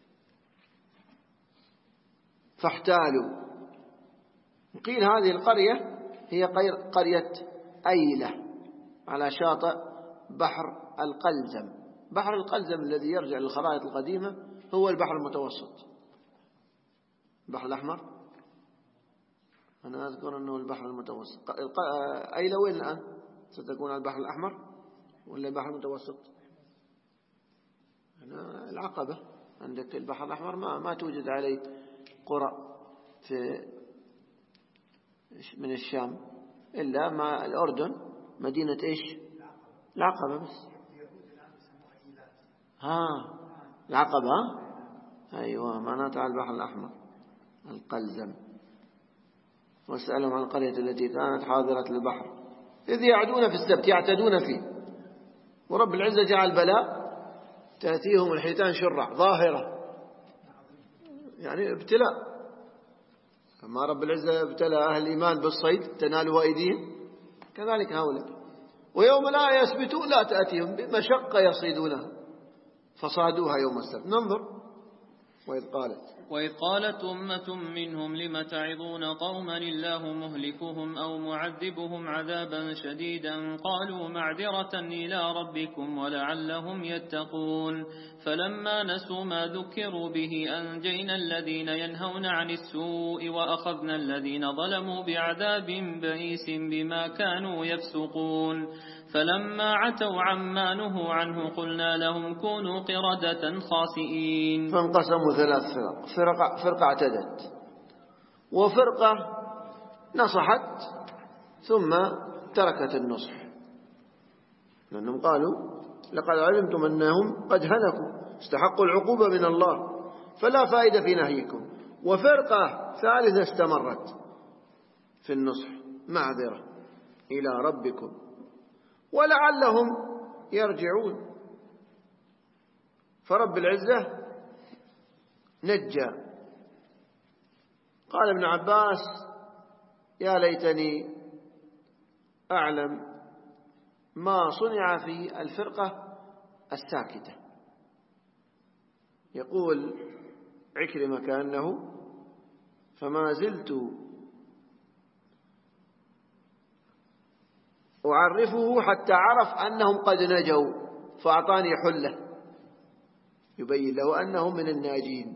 فاحتالوا. قيل هذه القرية هي قرية أيلة على شاطئ بحر القلزم. بحر القلزم الذي يرجع للخرائط القديمة هو البحر المتوسط. البحر الأحمر أنا أذكر أنه البحر المتوسط. أيلة وين الآن ستكون البحر الأحمر ولا البحر المتوسط؟ هنا العقبة. عندك البحر الأحمر ما توجد عليه قرى من الشام إلا ما الأردن مدينة إيش العقبة بس. العقبة أيوة معناتها البحر الأحمر القلزم. واسألهم عن القرية التي كانت حاضرة البحر إذ يعدون في السبت يعتدون فيه ورب العزة جعل بلاء تأتيهم الحيتان شرع ظاهرة يعني ابتلاء. كما رب العزة ابتلى أهل الإيمان بالصيد تنالوا أيديهم كذلك هؤلاء. ويوم لا يسبتون لا تأتيهم بمشقة يصيدونها فصادوها يوم السبت. ننظر. وإذ قالت أمة منهم لم تعظون قوما الله مهلكهم أو معذبهم عذابا شديدا قالوا معذرة إلى ربكم ولعلهم يتقون. فلما نسوا ما ذكروا به أنجينا الذين ينهون عن السوء وأخذنا الذين ظلموا بعذاب بئيس بما كانوا يفسقون. فلما عتوا عما نهوا عنه قلنا لهم كونوا قردة خاسئين. فانقسموا 3 فرقة اعتدت وفرقة نصحت ثم تركت النصح لأنهم قالوا لقد علمتم أنهم قد هلكوا استحقوا العقوبة من الله فلا فائدة في نهيكم. وفرقة ثالثة استمرت في النصح معذرة إلى ربكم ولعلهم يرجعون. فرب العزة نجى. قال ابن عباس يا ليتني أعلم ما صنع في الفرقة الساكتة. يقول عكرمة كأنه فما زلت أعرفه حتى عرف أنهم قد نجوا فأعطاني حلة يبين له أنهم من الناجين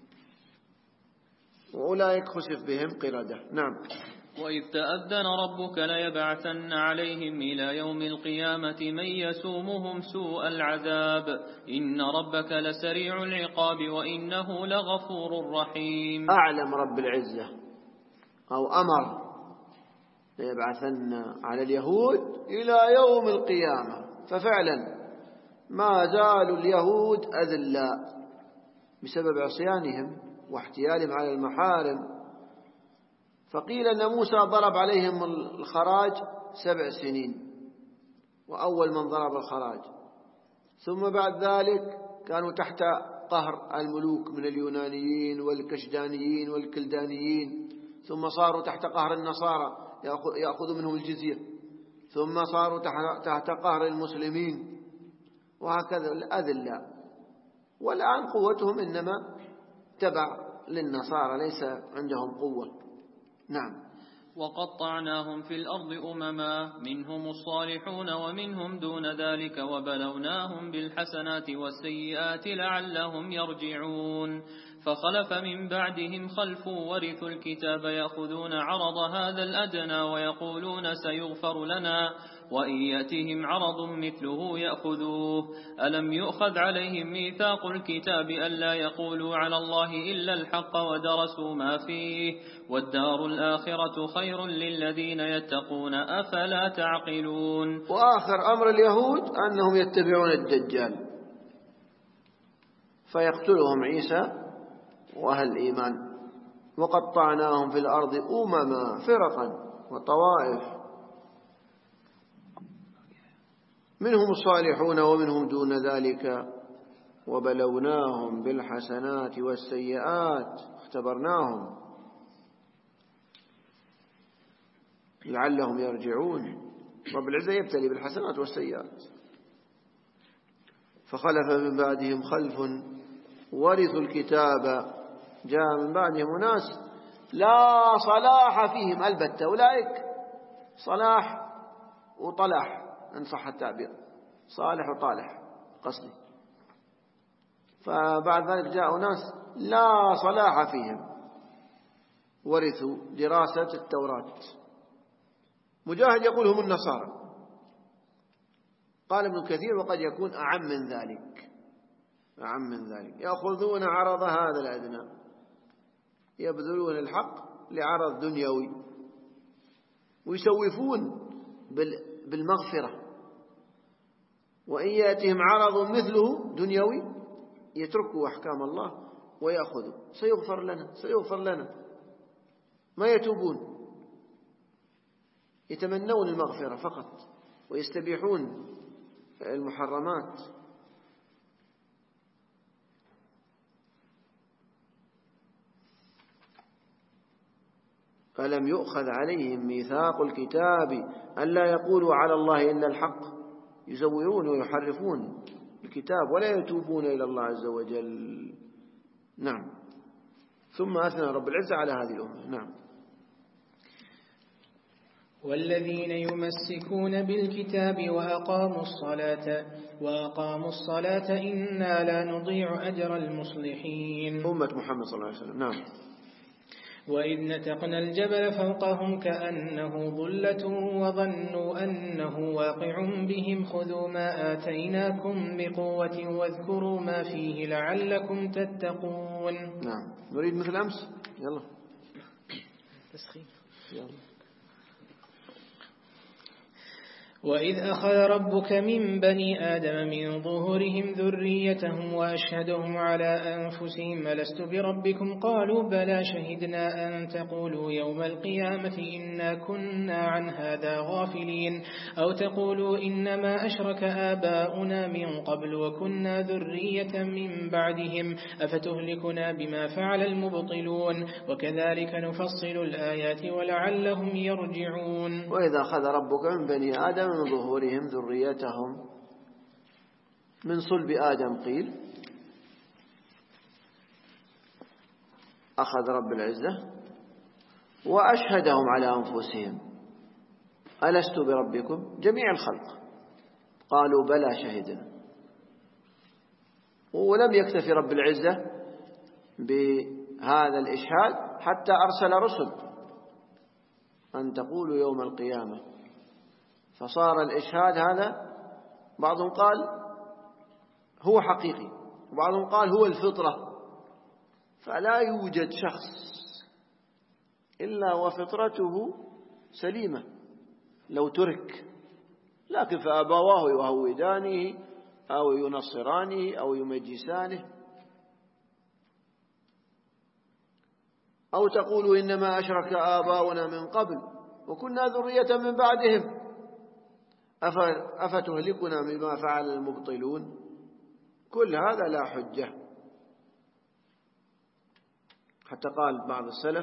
وأولئك خسف بهم قردة. نعم. وإذ تأذن ربك ليبعثن عليهم إلى يوم القيامة من يسومهم سوء العذاب إن ربك لسريع العقاب وإنه لغفور رحيم. أعلم رب العزة أو أمر ليبعثن على اليهود إلى يوم القيامة. ففعلا ما زالوا اليهود أذلاء بسبب عصيانهم واحتيالهم على المحارم. فقيل أن موسى ضرب عليهم الخراج 7 سنين، وأول من ضرب الخراج، ثم بعد ذلك كانوا تحت قهر الملوك من اليونانيين والكشدانيين والكلدانيين، ثم صاروا تحت قهر النصارى يأخذوا منهم الجزية، ثم صاروا تحت قهر المسلمين، وهكذا الأذلاء. والآن قوتهم إنما تبع للنصارى، ليس عندهم قوة. نعم. وقطعناهم في الأرض أمما منهم الصالحون ومنهم دون ذلك وبلوناهم بالحسنات والسيئات لعلهم يرجعون. فخلف من بعدهم خلف ورثوا الكتاب يأخذون عرض هذا الأدنى ويقولون سيغفر لنا، وإن يأتهم عرض مثله يأخذوه. ألم يؤخذ عليهم ميثاق الكتاب ألا يقولوا على الله إلا الحق ودرسوا ما فيه، والدار الآخرة خير للذين يتقون أفلا تعقلون. وآخر أمر اليهود أنهم يتبعون الدجال فيقتلهم عيسى وأهل الإيمان. وقطعناهم في الأرض أمما فرقا وطوائف منهم الصالحون ومنهم دون ذلك وبلوناهم بالحسنات والسيئات، اختبرناهم لعلهم يرجعون. رب العزة يبتلي بالحسنات والسيئات. فخلف من بعدهم خلف ورثوا الكتاب، جاء من بعدهم ناس لا صلاح فيهم البتة، أولئك صلاح وطلح إن صح التعبير، صالح وطالح قصدي. فبعد ذلك جاءوا ناس لا صلاح فيهم، ورثوا دراسة التوراة. مجاهد يقول هم النصارى، قال ابن كثير وقد يكون أعم من ذلك، أعم من ذلك. يأخذون عرض هذا الأدنى، يبذلون الحق لعرض دنيوي، ويسوفون بالمغفرة. وإن يأتهم عرض مثله دنيوي يتركوا أحكام الله ويأخذوا سيغفر لنا سيغفر لنا، ما يتوبون، يتمنون المغفرة فقط ويستبيحون المحرمات. فلم يؤخذ عليهم ميثاق الكتاب ألا يقولوا على الله إلا الحق، يزورون ويحرفون الكتاب ولا يتوبون إلى الله عز وجل. نعم. ثم أثنى رب العزة على هذه الأمة. نعم. والذين يمسكون بالكتاب وأقاموا الصلاة إنا لا نضيع أجر المصلحين. أمة محمد صلى الله عليه وسلم. نعم. وإذ نتقنا الجبل فوقهم كأنه ظلة وظنوا أنه واقع بهم خذوا ما آتيناكم بقوة واذكروا ما فيه لعلكم تتقون. نعم. نريد مثل أمس. يلا تسخين. يلا. وإذ أخذ ربك من بني آدم من ظهورهم ذريتهم وأشهدهم على أنفسهم ألست بربكم قالوا بلى شهدنا أن تقولوا يوم القيامة إنا كنا عن هذا غافلين أو تقولوا إنما أشرك آباؤنا من قبل وكنا ذرية من بعدهم أفتهلكنا بما فعل المبطلون وكذلك نفصل الآيات ولعلهم يرجعون. وإذا أخذ ربك من بني آدم من ظهورهم ذريتهم من صلب آدم قيل، أخذ رب العزة وأشهدهم على أنفسهم ألست بربكم، جميع الخلق قالوا بلى شهدنا. ولم يكتفي رب العزة بهذا الإشهاد حتى أرسل رسل أن تقولوا يوم القيامة، فصار الإشهاد هذا بعضهم قال هو حقيقي وبعضهم قال هو الفطرة. فلا يوجد شخص إلا وفطرته سليمة لو ترك، لكن فأبواه يهودانه أو ينصرانه أو يمجسانه، أو تقولوا إنما أشرك آباؤنا من قبل وكنا ذرية من بعدهم أفتهلكنا بما فعل المبطلون. كل هذا لا حجة. حتى قال بعض السلف: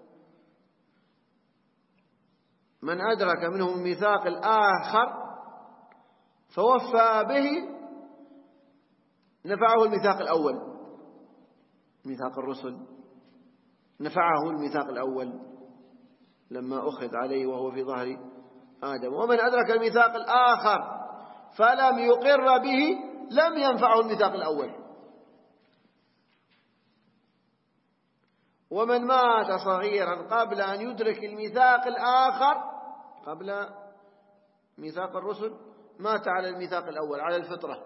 من أدرك منهم الميثاق الآخر فوفى به نفعه الميثاق الأول. ميثاق الرسل نفعه الميثاق الأول لما أخذ عليه وهو في ظهر آدم. ومن أدرك الميثاق الآخر فلم يقر به لم ينفعه الميثاق الأول. ومن مات صغيرا قبل أن يدرك الميثاق الآخر قبل ميثاق الرسل مات على الميثاق الأول على الفطرة.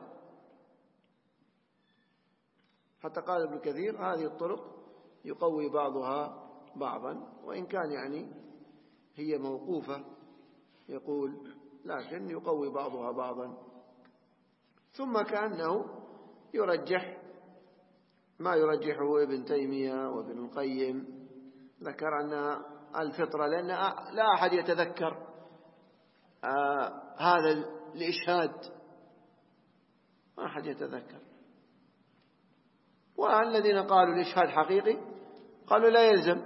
حتى قال ابن كثير: هذه الطرق يقوي بعضها بعضا، وإن كان يعني هي موقوفة يقول، لكن يقوي بعضها بعضا. ثم كأنه يرجح ما يرجحه ابن تيمية وابن القيم، ذكر أن الفطرة، لأن لا أحد يتذكر هذا الإشهاد، ما أحد يتذكر. والذين قالوا الإشهاد حقيقي قالوا لا يلزم،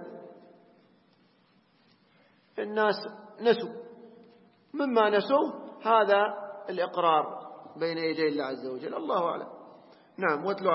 الناس نسوا، مما نسوا هذا الإقرار بين يدي الله عز وجل. الله أعلم. نعم. واتلو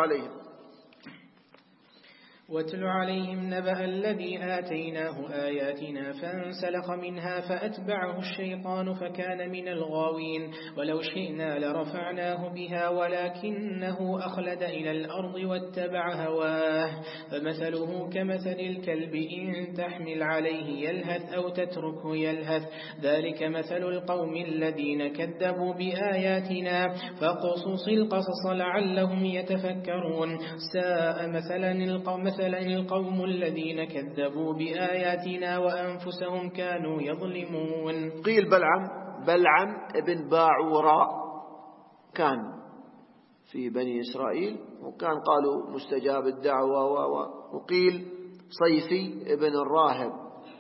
عليهم نبأ الذي آتيناه آياتنا فانسلخ منها فأتبعه الشيطان فكان من الغاوين. ولو شئنا لرفعناه بها ولكنه أخلد إلى الأرض واتبع هواه، فمثله كمثل الكلب إن تحمل عليه يلهث أو تتركه يلهث، ذلك مثل القوم الذين كذبوا بآياتنا فاقصص القصص لعلهم يتفكرون. ساء مثلا القوم الذين كذبوا بآياتنا وأنفسهم كانوا يظلمون. قيل بلعم ابن باعوراء كان في بني إسرائيل، وكان قالوا مستجاب الدعوة، وقيل صيفي ابن الراهب،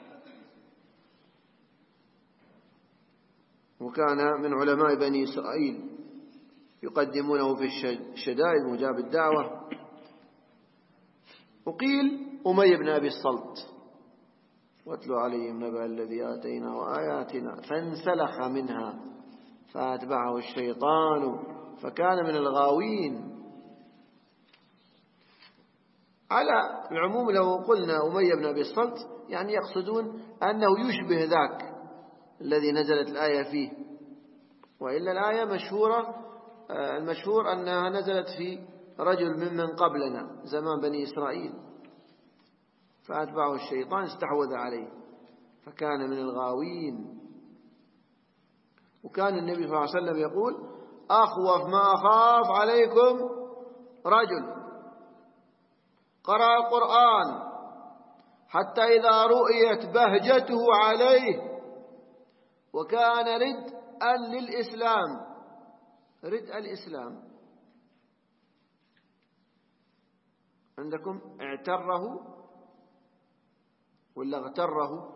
وكان من علماء بني إسرائيل يقدمونه في الشدائد مجاب الدعوة. وقيل أمية بن أبي الصلت: واتلو عليهم نبأ الذي آتيناه آياتنا فانسلخ منها فأتبعه الشيطان فكان من الغاوين. على العموم لو قلنا أمية بن أبي الصلت يعني يقصدون أنه يشبه ذاك الذي نزلت الآية فيه، وإلا الآية مشهورة، المشهور أنها نزلت في رجل ممن قبلنا زمان بني إسرائيل، فأتبعه الشيطان استحوذ عليه فكان من الغاوين. وكان النبي صلى الله عليه وسلم يقول: أخوف ما أخاف عليكم رجل قرأ القرآن حتى إذا رؤيت بهجته عليه وكان ردءا للإسلام. ردء الإسلام عندكم اعتره ولا اغتره؟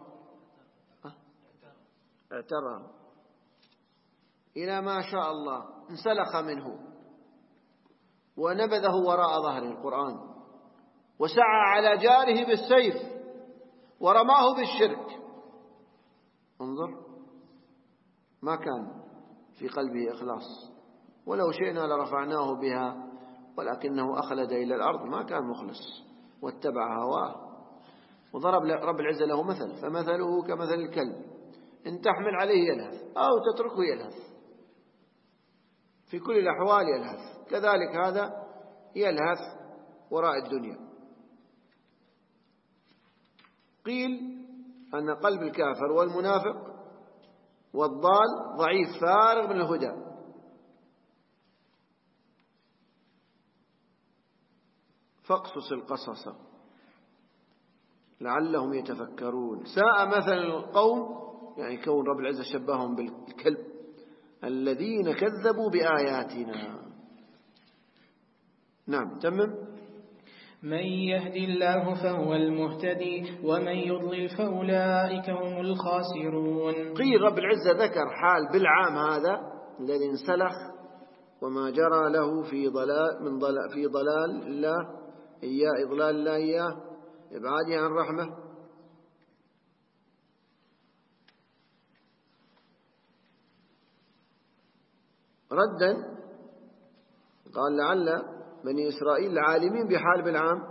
اعتره إلى ما شاء الله، انسلخ منه ونبذه وراء ظهر القرآن، وسعى على جاره بالسيف ورماه بالشرك. انظر، ما كان في قلبه إخلاص. ولو شئنا لرفعناه بها ولكنه أخلد إلى الأرض، ما كان مخلص واتبع هواه. وضرب رب العزة له مثل: فمثله كمثل الكلب إن تحمل عليه يلهث أو تتركه يلهث، في كل الأحوال يلهث. كذلك هذا يلهث وراء الدنيا. قيل أن قلب الكافر والمنافق والضال ضعيف فارغ من الهدى، فاقصص القصص لعلهم يتفكرون. ساء مثل القوم، يعني كون رب العزة شبههم بالكلب، الذين كذبوا بآياتنا. نعم تمم. من يهد الله فهو المهتدي ومن يضلل فأولئك هم الخاسرون. قيل رب العزة ذكر حال بالعام هذا الذي انسلخ وما جرى له في ضلال الله إياه، إضلال الله إياه، إبعاده عن رحمة. ردا قال لعل بني إسرائيل عالمين بحال بالعام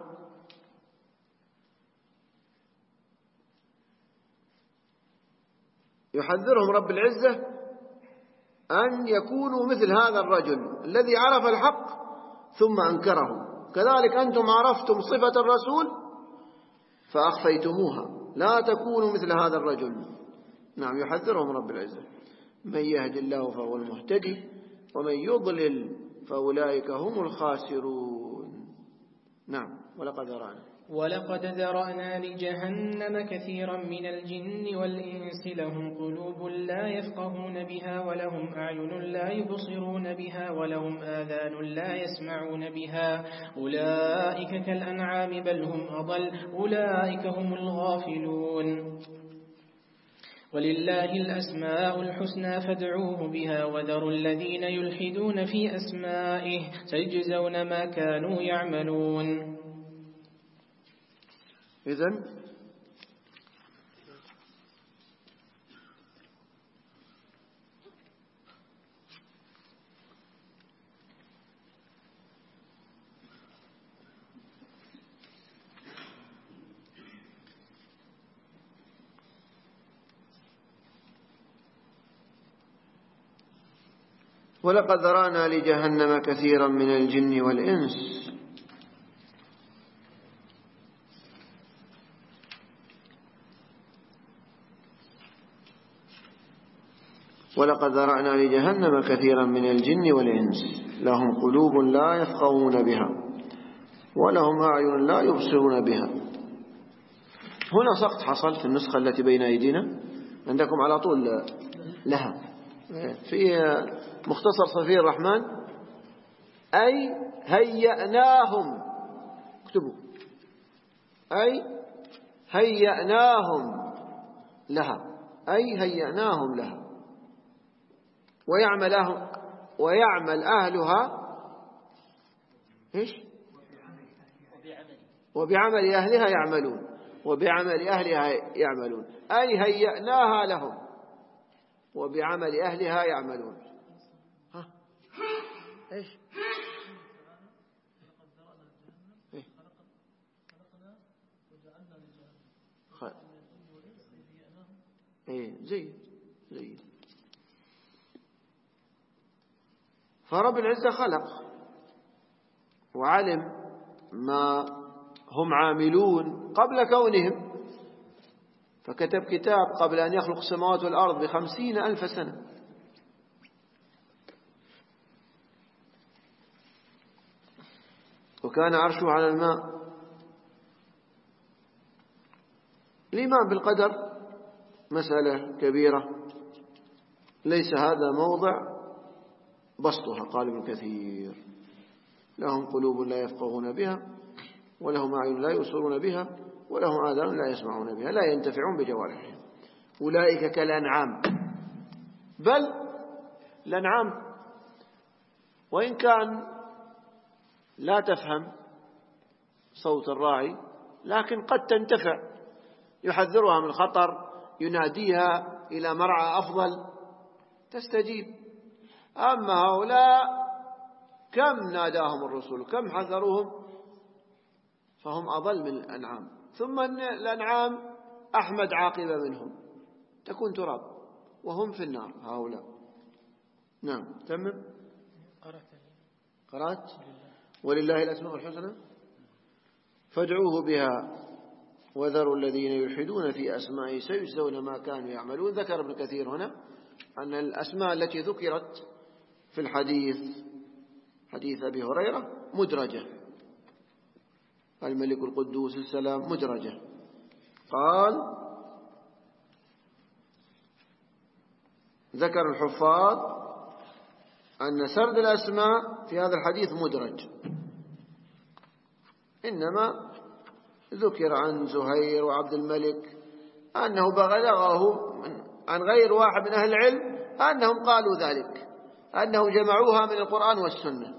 يحذرهم رب العزة أن يكونوا مثل هذا الرجل الذي عرف الحق ثم أنكره. كذلك أنتم عرفتم صفة الرسول فأخفيتموها، لا تكونوا مثل هذا الرجل. نعم يحذرهم رب العزة. من يهد الله فهو المهتدي ومن يضلل فأولئك هم الخاسرون. نعم. ولقد ذرأنا لجهنم كثيرا من الجن والإنس لهم قلوب لا يفقهون بها ولهم أعين لا يبصرون بها ولهم آذان لا يسمعون بها أولئك كالأنعام بل هم أضل أولئك هم الغافلون. ولله الأسماء الحسنى فادعوه بها وذروا الذين يلحدون في أسمائه سيجزون ما كانوا يعملون. إذن ولقد ذرأنا لجهنم كثيرا من الجن والإنس ولقد ذرأنا لجهنم كثيرا من الجن والإنس لهم قلوب لا يفقهون بها ولهم أعين لا يبصرون بها. هنا سقط حصل في النسخة التي بين أيدينا، عندكم على طول لها في مختصر صفي الرحمن أي هيأناهم، اكتبوا أي هيأناهم لها، أي هيأناهم لها ويعمل أهلها إيش؟ وبعمل أهلها يعملون وبعمل أهلها يعملون أي هيأناها لهم وبعمل أهلها يعملون. ها إيش؟ زين. فرب العزة خلق وعلم ما هم عاملون قبل كونهم، فكتب كتاب قبل أن يخلق السماوات والأرض ب50,000 سنة. وكان عرشه على الماء. الإيمان بالقدر مسألة كبيرة ليس هذا موضع بسطها. قال ابن كثير لهم قلوب لا يفقهون بها ولهم أعين لا يبصرون بها ولهم آذان لا يسمعون بها لا ينتفعون بجوارحهم أولئك كالأنعام بل الأنعام وإن كان لا تفهم صوت الراعي لكن قد تنتفع، يحذرها من الخطر، يناديها إلى مرعى أفضل تستجيب. أما هؤلاء كم ناداهم الرسول كم حذروهم فهم أضل من الأنعام. ثم الأنعام أحمد عاقبة منهم تكون تراب وهم في النار هؤلاء. نعم تمام. قرأت ولله الأسماء الحسنى فادعوه بها وذروا الذين يلحدون في أسمائه سيجزون ما كانوا يعملون. ذكر ابن كثير هنا أن الأسماء التي ذكرت في الحديث حديث أبي هريرة مدرجة، الملك القدوس السلام مدرجة، قال ذكر الحفاظ أن سرد الأسماء في هذا الحديث مدرج، إنما ذكر عن زهير وعبد الملك أنه بلغه عن غير واحد من أهل العلم أنهم قالوا ذلك، أنهم جمعوها من القرآن والسنة.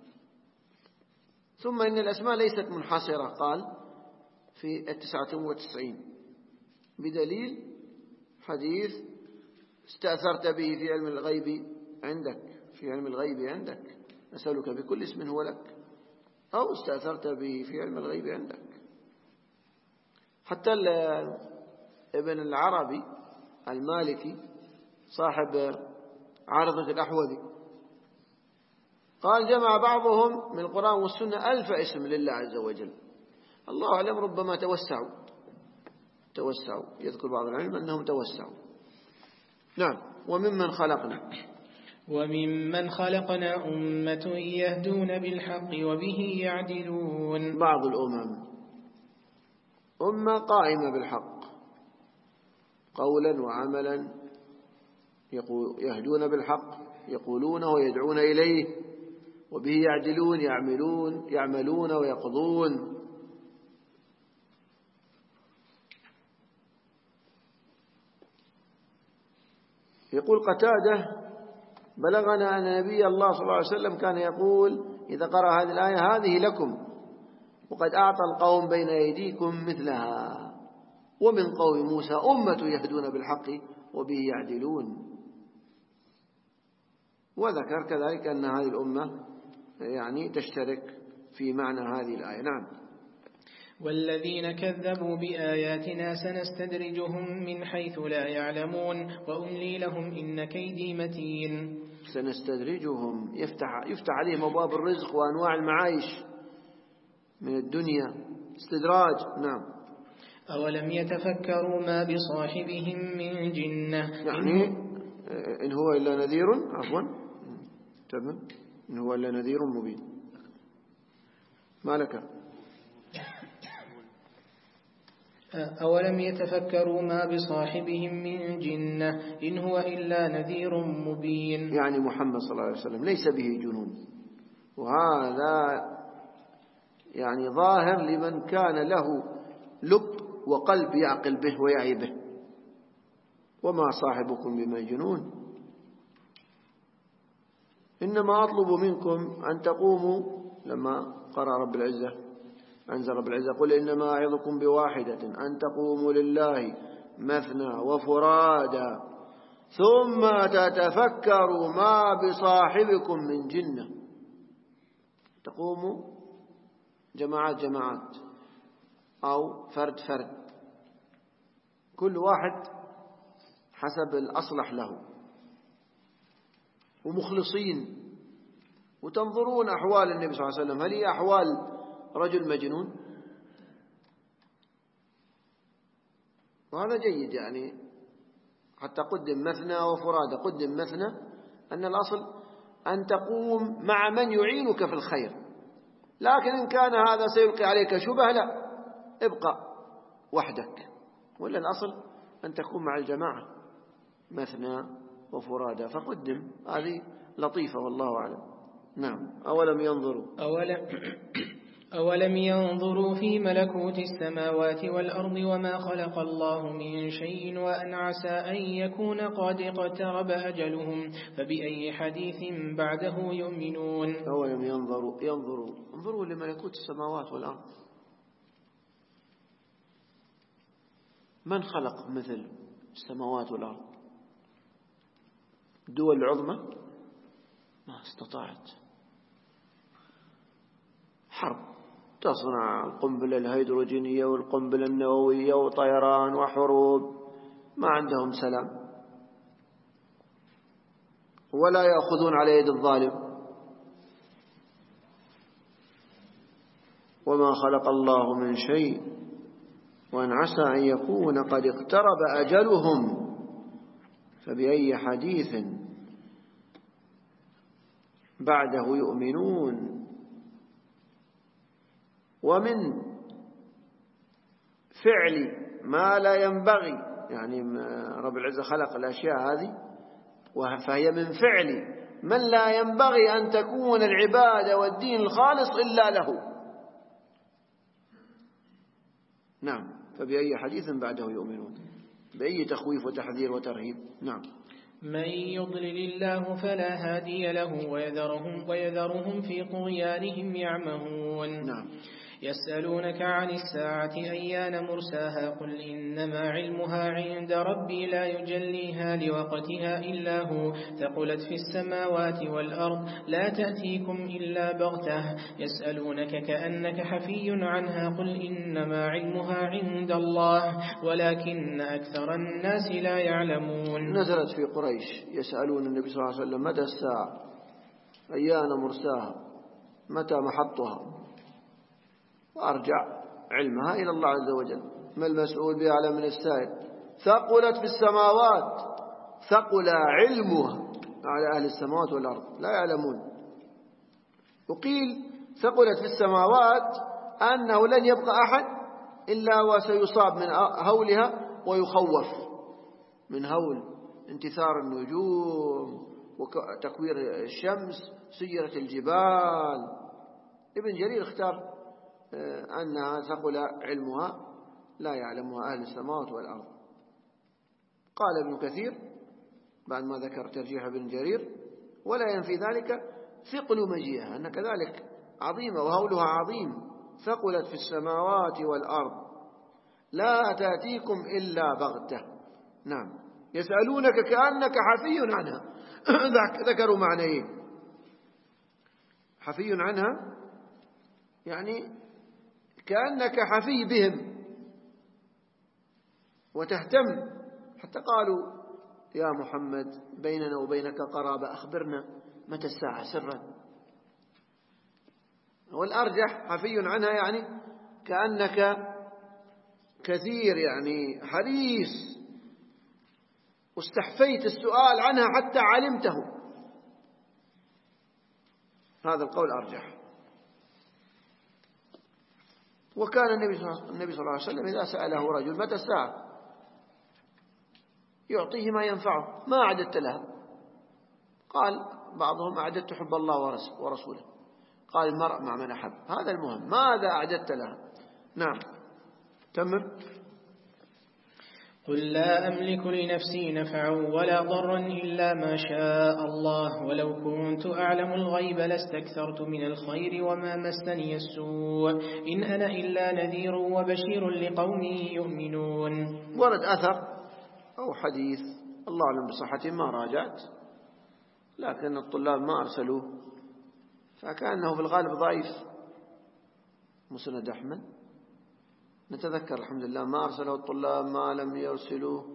ثم إن الأسماء ليست منحصرة، قال في 99 بدليل حديث استأثرت به في علم الغيب عندك، في علم الغيب عندك أسألك بكل اسم هو لك، أو استأثرت به في علم الغيب عندك. حتى ابن العربي المالكي صاحب عارضة الأحوذي قال جمع بعضهم من القرآن والسنة 1000 اسم لله عز وجل. الله أعلم، ربما توسعوا، يذكر بعض العلم أنهم توسعوا. نعم. وممن خلقنا أمة يهدون بالحق وبه يعدلون. بعض الأمم أمة قائمة بالحق قولا وعملا، يهدون بالحق، يقولون ويدعون إليه، وبه يعدلون، يعملون ويقضون. يقول قتادة بلغنا أن نبي الله صلى الله عليه وسلم كان يقول إذا قرأ هذه الآية هذه لكم وقد أعطى القوم بين أيديكم مثلها ومن قوم موسى أمة يهدون بالحق وبه يعدلون. وذكر كذلك أن هذه الأمة يعني تشترك في معنى هذه الآية. نعم. والذين كذبوا بآياتنا سنستدرجهم من حيث لا يعلمون وأملي لهم إن كيدي متين. سنستدرجهم، يفتح عليهم أبواب الرزق وأنواع المعايش من الدنيا، استدراج. نعم. أولم يتفكروا ما بصاحبهم من جنة، يعني إن هو إلا نذير، تمام، إن هو إلا نذير مبين. ما لك؟ أولم يتفكروا ما بصاحبهم من جنة إن هو إلا نذير مبين. يعني محمد صلى الله عليه وسلم ليس به جنون، وهذا يعني ظاهر لمن كان له لب وقلب يعقل به ويعي به. وما صاحبكم بمجنون، إنما أطلب منكم أن تقوموا. لما قرأ رب العزة أنزل رب العزة قل إنما أعظكم بواحدة أن تقوموا لله مثنى وفرادا ثم تتفكروا ما بصاحبكم من جنة. تقوموا جماعات أو فرد، كل واحد حسب الأصلح له، ومخلصين، وتنظرون أحوال النبي صلى الله عليه وسلم هل هي أحوال رجل مجنون؟ وهذا جيد، يعني حتى قدم مثنى وفرادى. قدم مثنى أن الأصل أن تقوم مع من يعينك في الخير، لكن إن كان هذا سيلقي عليك شبه لا، ابقى وحدك، ولا الأصل أن تكون مع الجماعة مثنى وفرادى. فقدم، هذه لطيفة والله أعلم. نعم. أولم ينظروا في ملكوت السماوات والأرض وما خلق الله من شيء وأن عسى أن يكون قد اقترب أجلهم فبأي حديث بعده يؤمنون. أولم انظروا لملكوت السماوات والأرض. من خلق مثل السماوات والأرض؟ الدول العظمى ما استطاعت. حرب، تصنع القنبلة الهيدروجينية والقنبلة النووية وطيران وحروب، ما عندهم سلام، ولا يأخذون على يد الظالم. وما خلق الله من شيء وأن عسى أن يكون قد اقترب أجلهم فبأي حديث بعده يؤمنون. ومن فعل ما لا ينبغي، يعني رب العزة خلق الأشياء هذه فهي من فعل من لا ينبغي أن تكون العبادة والدين الخالص إلا له. نعم، فبأي حديث بعده يؤمنون؟ بأي تخويف وتحذير وترهيب؟ نعم. من يضلل الله فلا هادي له ويذرهم في طغيانهم يعمهون. نعم. يسألونك عن الساعة أيان مرساها قل إنما علمها عند ربي لا يجليها لوقتها إلا هو ثقلت في السماوات والأرض لا تأتيكم إلا بغتة يسألونك كأنك حفي عنها قل إنما علمها عند الله ولكن أكثر الناس لا يعلمون. نزلت في قريش يسألون النبي صلى الله عليه وسلم متى الساعة أيان مرساها متى محطها، وأرجع علمها إلى الله عز وجل، ما المسؤول بأعلم من السائل. ثقلت في السماوات، ثقل علمها على أهل السماوات والأرض لا يعلمون. وقيل ثقلت في السماوات أنه لن يبقى أحد إلا وسيصاب من هولها ويخوف من هول انتثار النجوم وتكوير الشمس سيرة الجبال. ابن جرير اختار أنها ثقل علمها لا يعلمها أهل السماوات والأرض. قال ابن كثير بعد ما ذكر ترجيح ابن جرير ولا ينفي ذلك ثقل مجيئها أن كذلك عظيمة وهولها عظيم. ثقلت في السماوات والأرض لا تأتيكم إلا بغتة. نعم. يسألونك كأنك حفي عنها ذكروا معنيين. حفي عنها يعني كأنك حفي بهم وتهتم، حتى قالوا يا محمد بيننا وبينك قرابة أخبرنا متى الساعة سرا. والأرجح حفي عنها يعني كأنك كثير يعني حريص واستحفيت السؤال عنها حتى علمته. هذا القول أرجح. وكان النبي صلى الله عليه وسلم إذا سأله رجل متى الساعة يعطيه ما ينفعه. ما أعددت لها؟ قال بعضهم أعددت حب الله ورسوله. قال المرء مع من أحب، هذا المهم. ماذا أعددت لها؟ نعم. تمر. قل لا أملك لنفسي نفعا ولا ضرا إلا ما شاء الله ولو كنت أعلم الغيب لاستكثرت من الخير وما مسني السوء إن أنا إلا نذير وبشير لقوم يؤمنون. ورد أثر أو حديث الله أعلم بصحته ما راجعت، لكن الطلاب ما أرسلوه فكأنه في الغالب ضعيف. مسند أحمد نتذكر الحمد لله ما أرسله الطلاب ما لم يرسلوه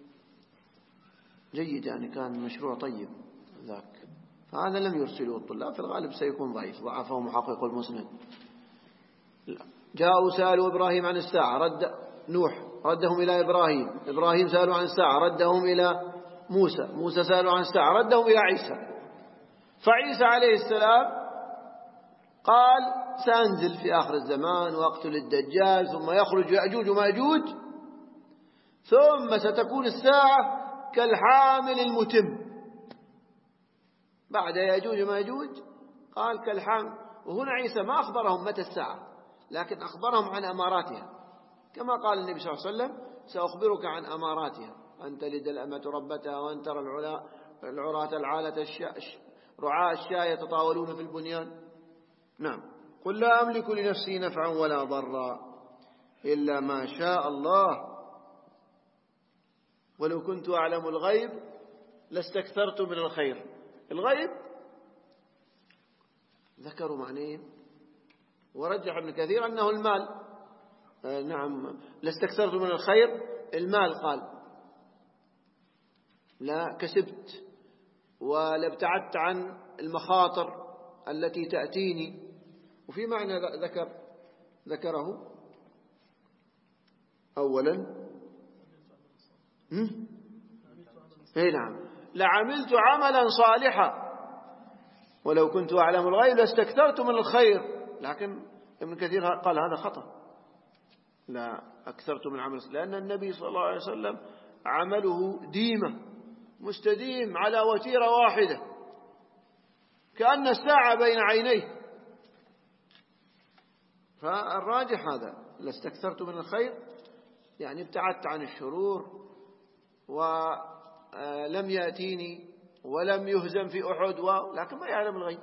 جيد، يعني كان مشروع طيب ذاك، فهذا لم يرسلوه الطلاب في الغالب سيكون ضعيف، ضعفه محقق المسند. جاءوا سألوا إبراهيم عن الساعة رد نوح ردهم إلى إبراهيم سألوا عن الساعة ردهم إلى موسى سألوا عن الساعة ردهم إلى عيسى. فعيسى عليه السلام قال سأنزل في آخر الزمان وأقتل الدجال ثم يخرج يأجوج ومأجوج ثم ستكون الساعة كالحامل المتم. بعد يأجوج ومأجوج قال كالحامل. وهنا عيسى ما أخبرهم متى الساعة لكن أخبرهم عن أماراتها، كما قال النبي صلى الله عليه وسلم سأخبرك عن أماراتها أن تلد الأمة ربتها وأن ترى العراة العالة رعاء الشاة يتطاولون في البنيان. نعم. قل لا أملك لنفسي نفعا ولا ضرا إلا ما شاء الله ولو كنت أعلم الغيب لاستكثرت من الخير. الغيب ذكروا معنيه ورجح ابن كثير أنه المال. نعم. لاستكثرت من الخير المال. قال لا كسبت ولابتعدت عن المخاطر التي تأتيني. وفي معنى ذكره أولا نعم لعملت عملا صالحا ولو كنت أعلم الغيب لاستكثرت من الخير. لكن ابن كثير قال هذا خطأ. لا أكثرت من عمل، لأن النبي صلى الله عليه وسلم عمله ديمة مستديم على وتيرة واحدة كأن الساعة بين عينيه. فالراجح هذا، لاستكثرت من الخير، يعني ابتعدت عن الشرور، ولم يأتيني ولم يهزم في أحد، لكن ما يعلم الغيب.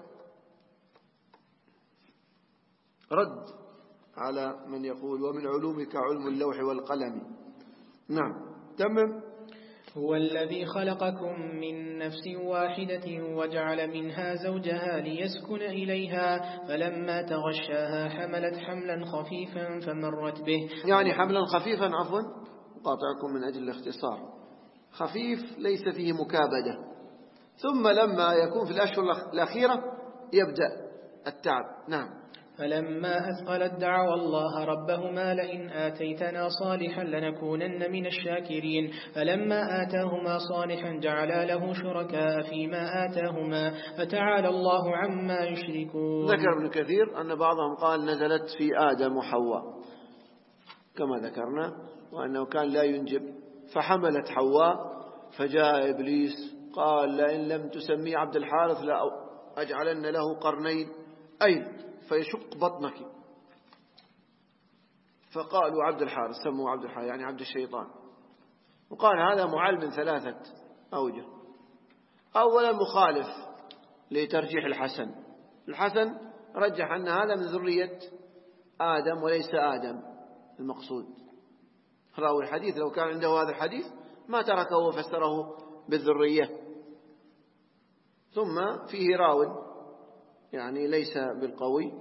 رد على من يقول ومن علومك علم اللوح والقلم. نعم تمم. هو الذي خلقكم من نفس واحدة وجعل منها زوجها ليسكن إليها فلما تغشاها حملت حملا خفيفا فمرت به. يعني حملا خفيفا، عفوا قاطعكم من أجل الاختصار، خفيف ليس فيه مكابدة، ثم لما يكون في الأشهر الأخيرة يبدأ التعب. نعم. فلما أثقلت دعوا الله ربهما لئن آتيتنا صالحا لنكونن من الشاكرين فلما آتاهما صالحا جعلا له شركاء فيما آتاهما فتعالى الله عما يشركون. ذكر ابن كثير أن بعضهم قال نزلت في آدم وحواء كما ذكرنا، وأنه كان لا ينجب فحملت حواء، فجاء إبليس قال لئن لم تسمي عبد الحارث لأجعلن له قرنين أين فيشق بطنك، فقالوا عبد الحارث، سموا عبد الحارث يعني عبد الشيطان. وقال هذا معل من 3 أوجه. أولا مخالف لترجيح الحسن، الحسن رجح أن هذا من ذرية آدم وليس آدم المقصود. راوي الحديث لو كان عنده هذا الحديث ما تركه وفسره بالذرية. ثم فيه راو يعني ليس بالقوي،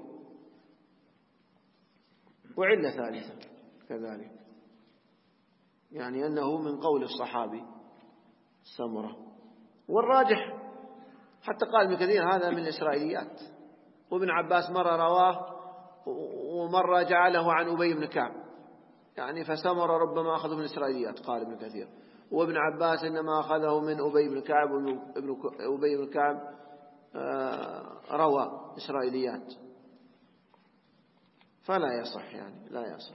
وعلة ثالثة كذلك، يعني أنه من قول الصحابي سمرة. والراجح حتى قال ابن كثير هذا من الإسرائيليات، وابن عباس مرة رواه ومرة جعله عن أبي بن كعب، يعني فسمرة ربما أخذه من الإسرائيليات قال ابن كثير، وابن عباس إنما أخذه من أبي بن كعب، أبي بن كعب روى إسرائيليات، فلا يصح، يعني لا يصح.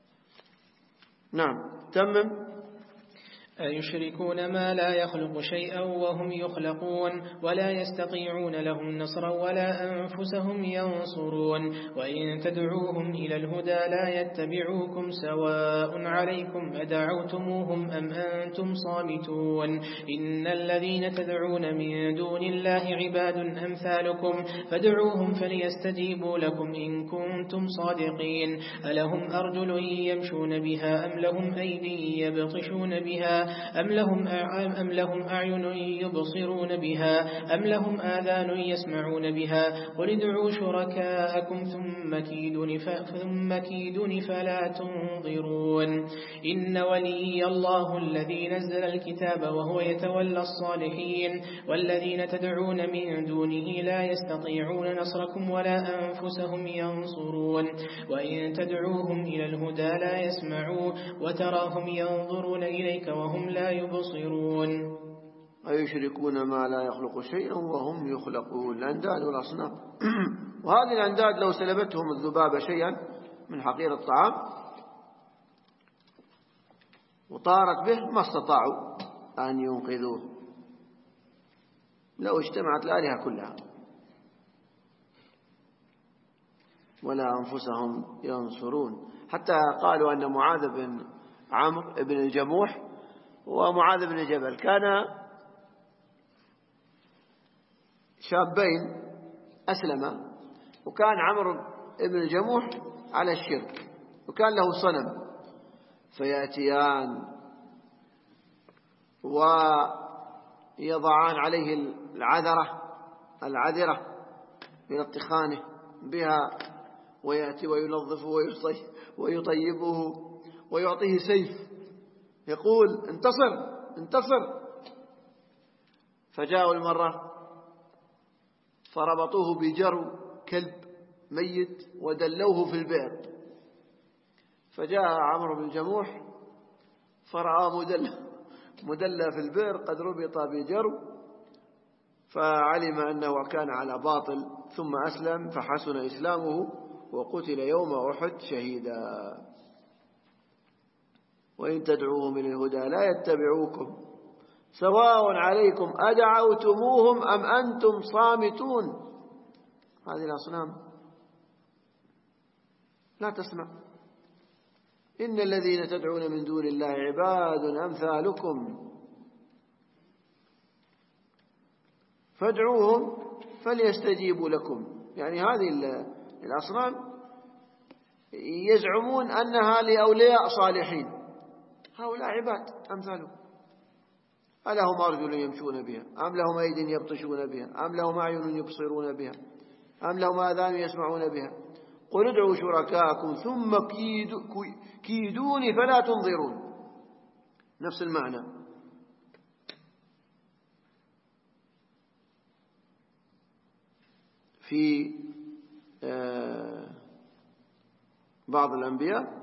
نعم تمم. أيشركون ما لا يخلق شيئا وهم يخلقون ولا يستطيعون لهم نصرا ولا أنفسهم ينصرون وإن تدعوهم إلى الهدى لا يتبعوكم سواء عليكم أدعوتموهم أم أنتم صامتون. إن الذين تدعون من دون الله عباد أمثالكم فادعوهم فليستجيبوا لكم إن كنتم صادقين. ألهم أرجل يمشون بها أم لهم أيدي يبطشون بها أم لهم أعين يبصرون بها أم لهم آذان يسمعون بها قل ادعوا شركاءكم ثم كيدون فلا تنظرون. إن ولي الله الذي نزل الكتاب وهو يتولى الصالحين والذين تدعون من دونه لا يستطيعون نصركم ولا أنفسهم ينصرون. وإن تدعوهم إلى الهدى لا يسمعوا وتراهم ينظرون إليك وهم لا يبصرون. أيشركون ما لا يخلق شيئا وهم يخلقون، الأنداد والأصنام. وهذه الأنداد لو سلبتهم الذبابة شيئا من حقير الطعام وطارت به ما استطاعوا أن ينقذوه لو اجتمعت الآلهة كلها، ولا أنفسهم ينصرون. حتى قالوا أن معاذ بن عمرو بن الجموح ومعاذ بن جبل كان شابين أسلما، وكان عمرو بن الجموح على الشرك وكان له صنم، فيأتيان ويضعان عليه العذرة يلطخانه بها، ويأتي وينظفه ويطيبه ويعطيه سيف يقول انتصر. فجاءوا المرة فربطوه بجرو كلب ميت ودلوه في البئر، فجاء عمرو بن الجموح فرأى مدلى في البئر قد ربط بجرو، فعلم أنه كان على باطل ثم أسلم فحسن إسلامه وقتل يوم أحد شهيدا. وإن تدعوهم إلى الهدى لا يتبعوكم سواء عليكم أدعوتموهم أم أنتم صامتون. هذه الأصنام لا تسمع. إن الذين تدعون من دون الله عباد أمثالكم فادعوهم فليستجيبوا لكم. يعني هذه الأصنام يزعمون أنها لأولياء صالحين، هؤلاء عباد أمثالهم. ألهم أرجل يمشون بها أم لهم أيد يبطشون بها أم لهم أعين يبصرون بها أم لهم آذان يسمعون بها قل ادعوا شركاءكم ثم كيدوني فلا تنظرون. نفس المعنى. في بعض الأنبياء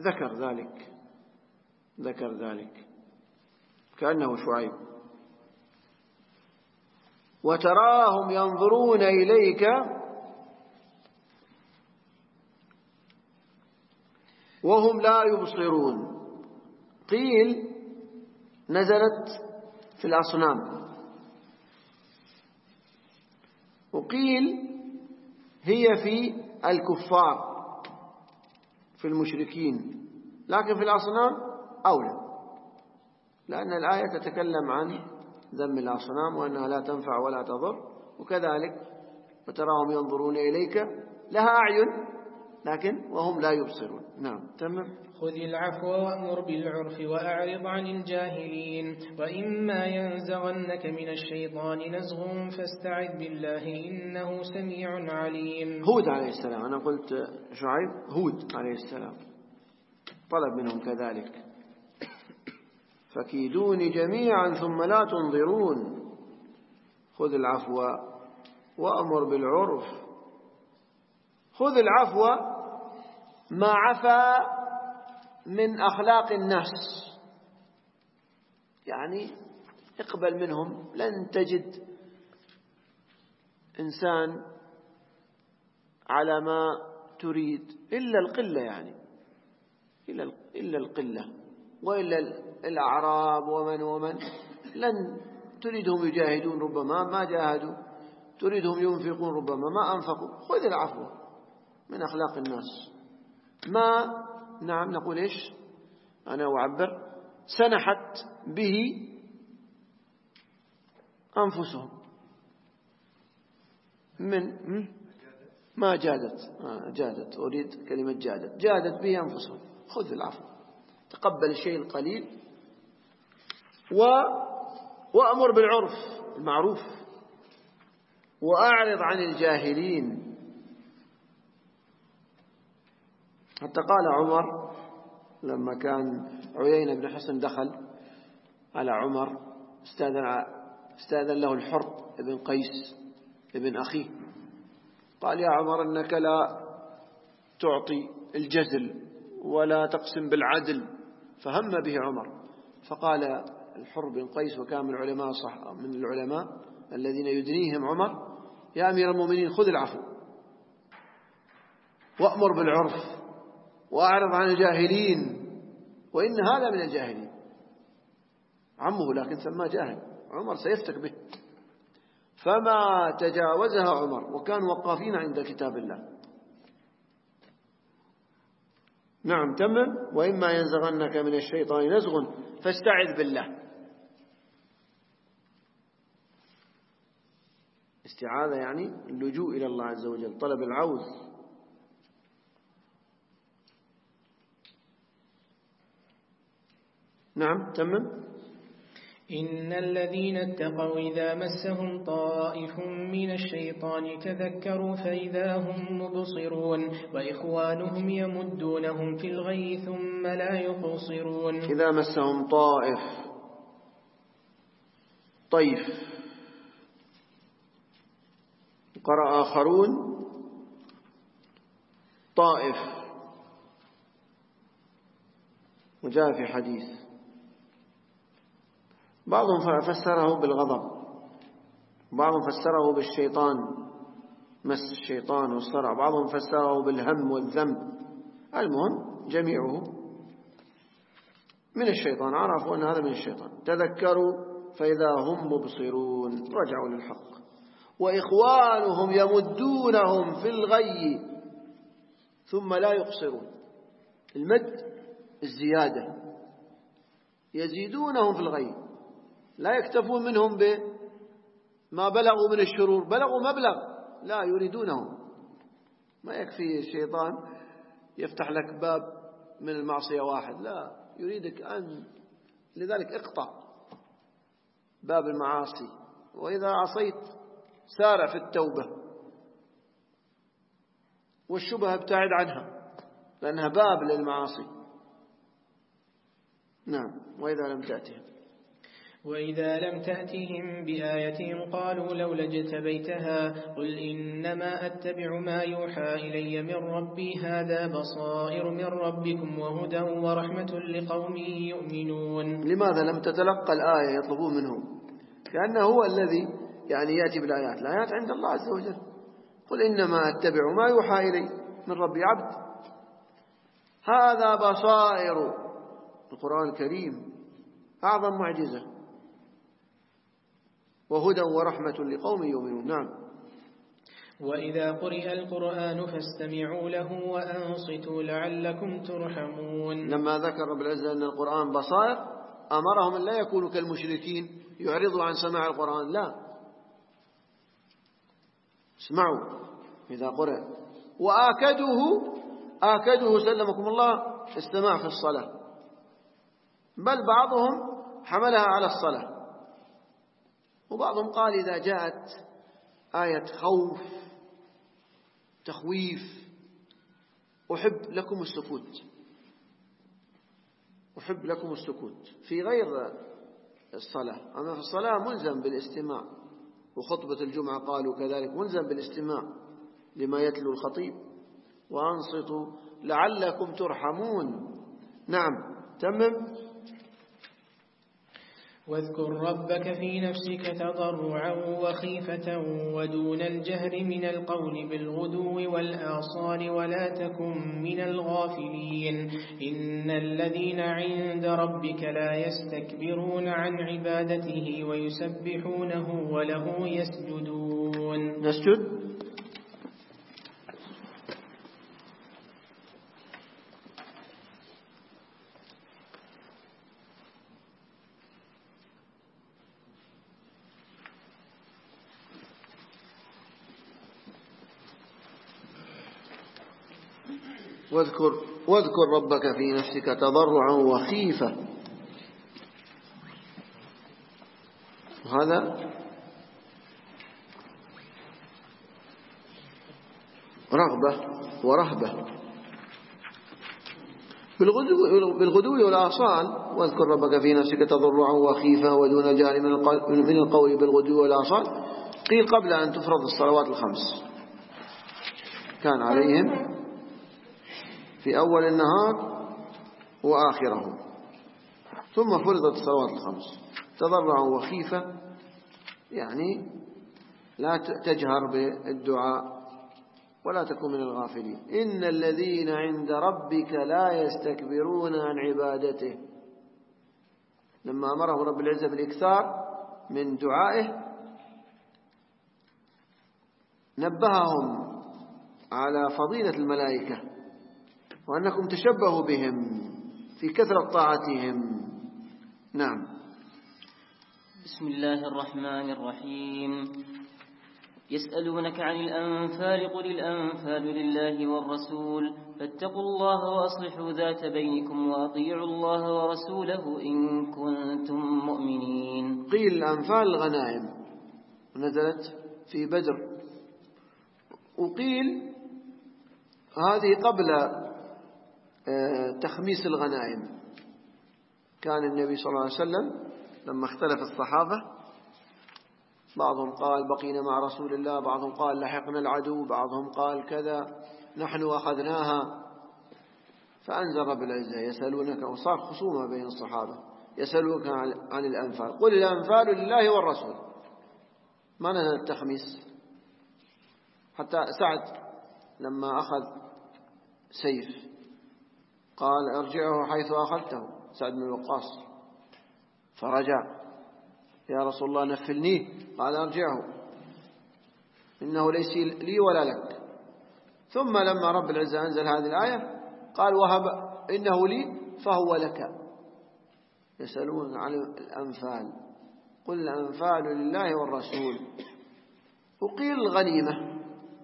ذكر ذلك كأنه شعيب. وتراهم ينظرون إليك وهم لا يبصرون. قيل نزلت في الأصنام، وقيل هي في الكفار في المشركين، لكن في الأصنام أولى، لأن الآية تتكلم عن ذم الأصنام وأنها لا تنفع ولا تضر. وكذلك وتراهم ينظرون إليك لها أعين لكن وهم لا يبصرون. نعم تمام. خذ العفو وأمر بالعرف وأعرض عن الجاهلين وإما ينزغنك من الشيطان نزغ فاستعذ بالله إنه سميع عليم. هود عليه السلام، أنا قلت شعيب، هود عليه السلام طلب منهم كذلك فكيدوني جميعا ثم لا تنظرون. خذ العفو وأمر بالعرف. خذ العفو ما عفا من أخلاق الناس، يعني اقبل منهم. لن تجد إنسان على ما تريد إلا القلة، يعني إلا القلة، وإلا الأعراب ومن لن تريدهم يجاهدون ربما ما جاهدوا، تريدهم ينفقون ربما ما أنفقوا. خذ العفو من أخلاق الناس. ما نعم نقول إيش، أنا أعبر سنحت به أنفسهم من ما جادت أريد كلمة جادت به أنفسهم. خذ العفو، تقبل الشيء القليل وأمر بالعرف المعروف وأعرض عن الجاهلين. حتى قال عمر لما كان عيينة بن حصن دخل على عمر استاذن له الحر ابن قيس ابن أخيه، قال يا عمر إنك لا تعطي الجزل ولا تقسم بالعدل، فهم به عمر. فقال الحر بن قيس وكان من العلماء الذين يدنيهم عمر يا أمير المؤمنين خذ العفو وأمر بالعرف وأعرض عن الجاهلين، وإن هذا من الجاهلين. عمه لكن سماه جاهل، عمر سيفتك به، فما تجاوزها عمر، وكانوا وقافين عند كتاب الله. نعم تمام. وإما ينزغنك من الشيطان نزغ فاستعذ بالله. استعاذة يعني اللجوء إلى الله عز وجل، طلب العوذ. نعم تمام. إن الذين اتقوا إذا مسهم طائف من الشيطان تذكروا فإذا هم مبصرون وإخوانهم يمدونهم في الغي ثم لا يقصرون. إذا مسهم طيف، قرأ آخرون طائف، وجاء في حديث بعضهم فسره بالغضب، بعضهم فسره بالشيطان، مس الشيطان والصرع، بعضهم فسره بالهم والذنب. المهم جميعه من الشيطان، عرفوا أن هذا من الشيطان، تذكروا فإذا هم مبصرون، رجعوا للحق. وإخوانهم يمدونهم في الغي ثم لا يقصرون، المد الزيادة، يزيدونهم في الغي، لا يكتفون منهم بما بلغوا من الشرور، بلغوا مبلغ، لا يريدونهم. ما يكفي الشيطان يفتح لك باب من المعصية واحد، لا، يريدك أن، لذلك اقطع باب المعاصي، وإذا عصيت سارع في التوبة، والشبهة ابتعد عنها لأنها باب للمعاصي. نعم. وإذا لم تأتهم بآية قالوا لولا اجتبيتها قل إنما أتبع ما يوحى إلي من ربي هذا بصائر من ربكم وهدى ورحمة لقوم يؤمنون. لماذا لم تتلقى الآية يطلبون منهم؟ لأنه هو الذي يأتي بالآيات، الآيات عند الله عز وجل. قل إنما أتبع ما يوحى إلي من ربي، عبد، هذا بصائر، القرآن الكريم أعظم معجزة، وهدى ورحمة لقوم يؤمنون. نعم. وإذا قرئ القرآن فاستمعوا له وأنصتوا لعلكم ترحمون. لما ذكر رب العزة أن القرآن بصائر أمرهم أن لا يكونوا كالمشركين يعرضوا عن سماع القرآن، لا، اسمعوا إذا قرئ. وآكده سلمكم الله استماع في الصلاة، بل بعضهم حملها على الصلاة، وبعضهم قال إذا جاءت آية خوف تخويف أحب لكم السكوت في غير الصلاة، أما في الصلاة ملزم بالاستماع، وخطبة الجمعة قالوا كذلك ملزم بالاستماع لما يتلو الخطيب، وأنصتوا لعلكم ترحمون. نعم. تمم. واذكر ربك في نفسك تضرعا وخيفة ودون الجهر من القول بالغدو والآصال ولا تكن من الغافلين. إن الذين عند ربك لا يستكبرون عن عبادته ويسبحونه وله يسجدون. نسجد. واذكر ربك في نفسك تضرعا وخيفة، هذا رغبة ورهبة، بالغدو والآصال. واذكر ربك في نفسك تضرعا وخيفة ودون الجهر من القول بالغدو والآصال. قيل قبل أن تفرض الصلوات الخمس، كان عليهم في أول النهار وآخره، ثم فرضت الصلوات الخمس. تضرعا وخيفة يعني لا تجهر بالدعاء ولا تكون من الغافلين. إن الذين عند ربك لا يستكبرون عن عبادته، لما أمره رب العزة بالإكثار من دعائه نبههم على فضيلة الملائكة وأنكم تشبهوا بهم في كثرة طاعتهم. نعم. بسم الله الرحمن الرحيم. يسألونك عن الأنفال قل الأنفال لله والرسول فاتقوا الله وأصلحوا ذات بينكم وأطيعوا الله ورسوله إن كنتم مؤمنين. قيل الأنفال الغنائم، نزلت في بدر، وقيل هذه قبل تخميس الغنائم. كان النبي صلى الله عليه وسلم لما اختلف الصحابة بعضهم قال بقينا مع رسول الله، بعضهم قال لحقنا العدو، بعضهم قال كذا، نحن أخذناها. فأنزل رب العزة يسألونك، وصار خصومة بين الصحابة، يسألونك عن الأنفال قل الأنفال لله والرسول. ما نزل التخميس، حتى سعد لما أخذ سيف قال ارجعه حيث أخذته، سعد بن وقاص، فرجع: يا رسول الله نفلنيه. قال: ارجعه إنه ليس لي ولا لك. ثم لما رب العزة أنزل هذه الآية قال: وهب إنه لي فهو لك. يسألون عن الأنفال، قل الأنفال لله والرسول. وقيل الغنيمة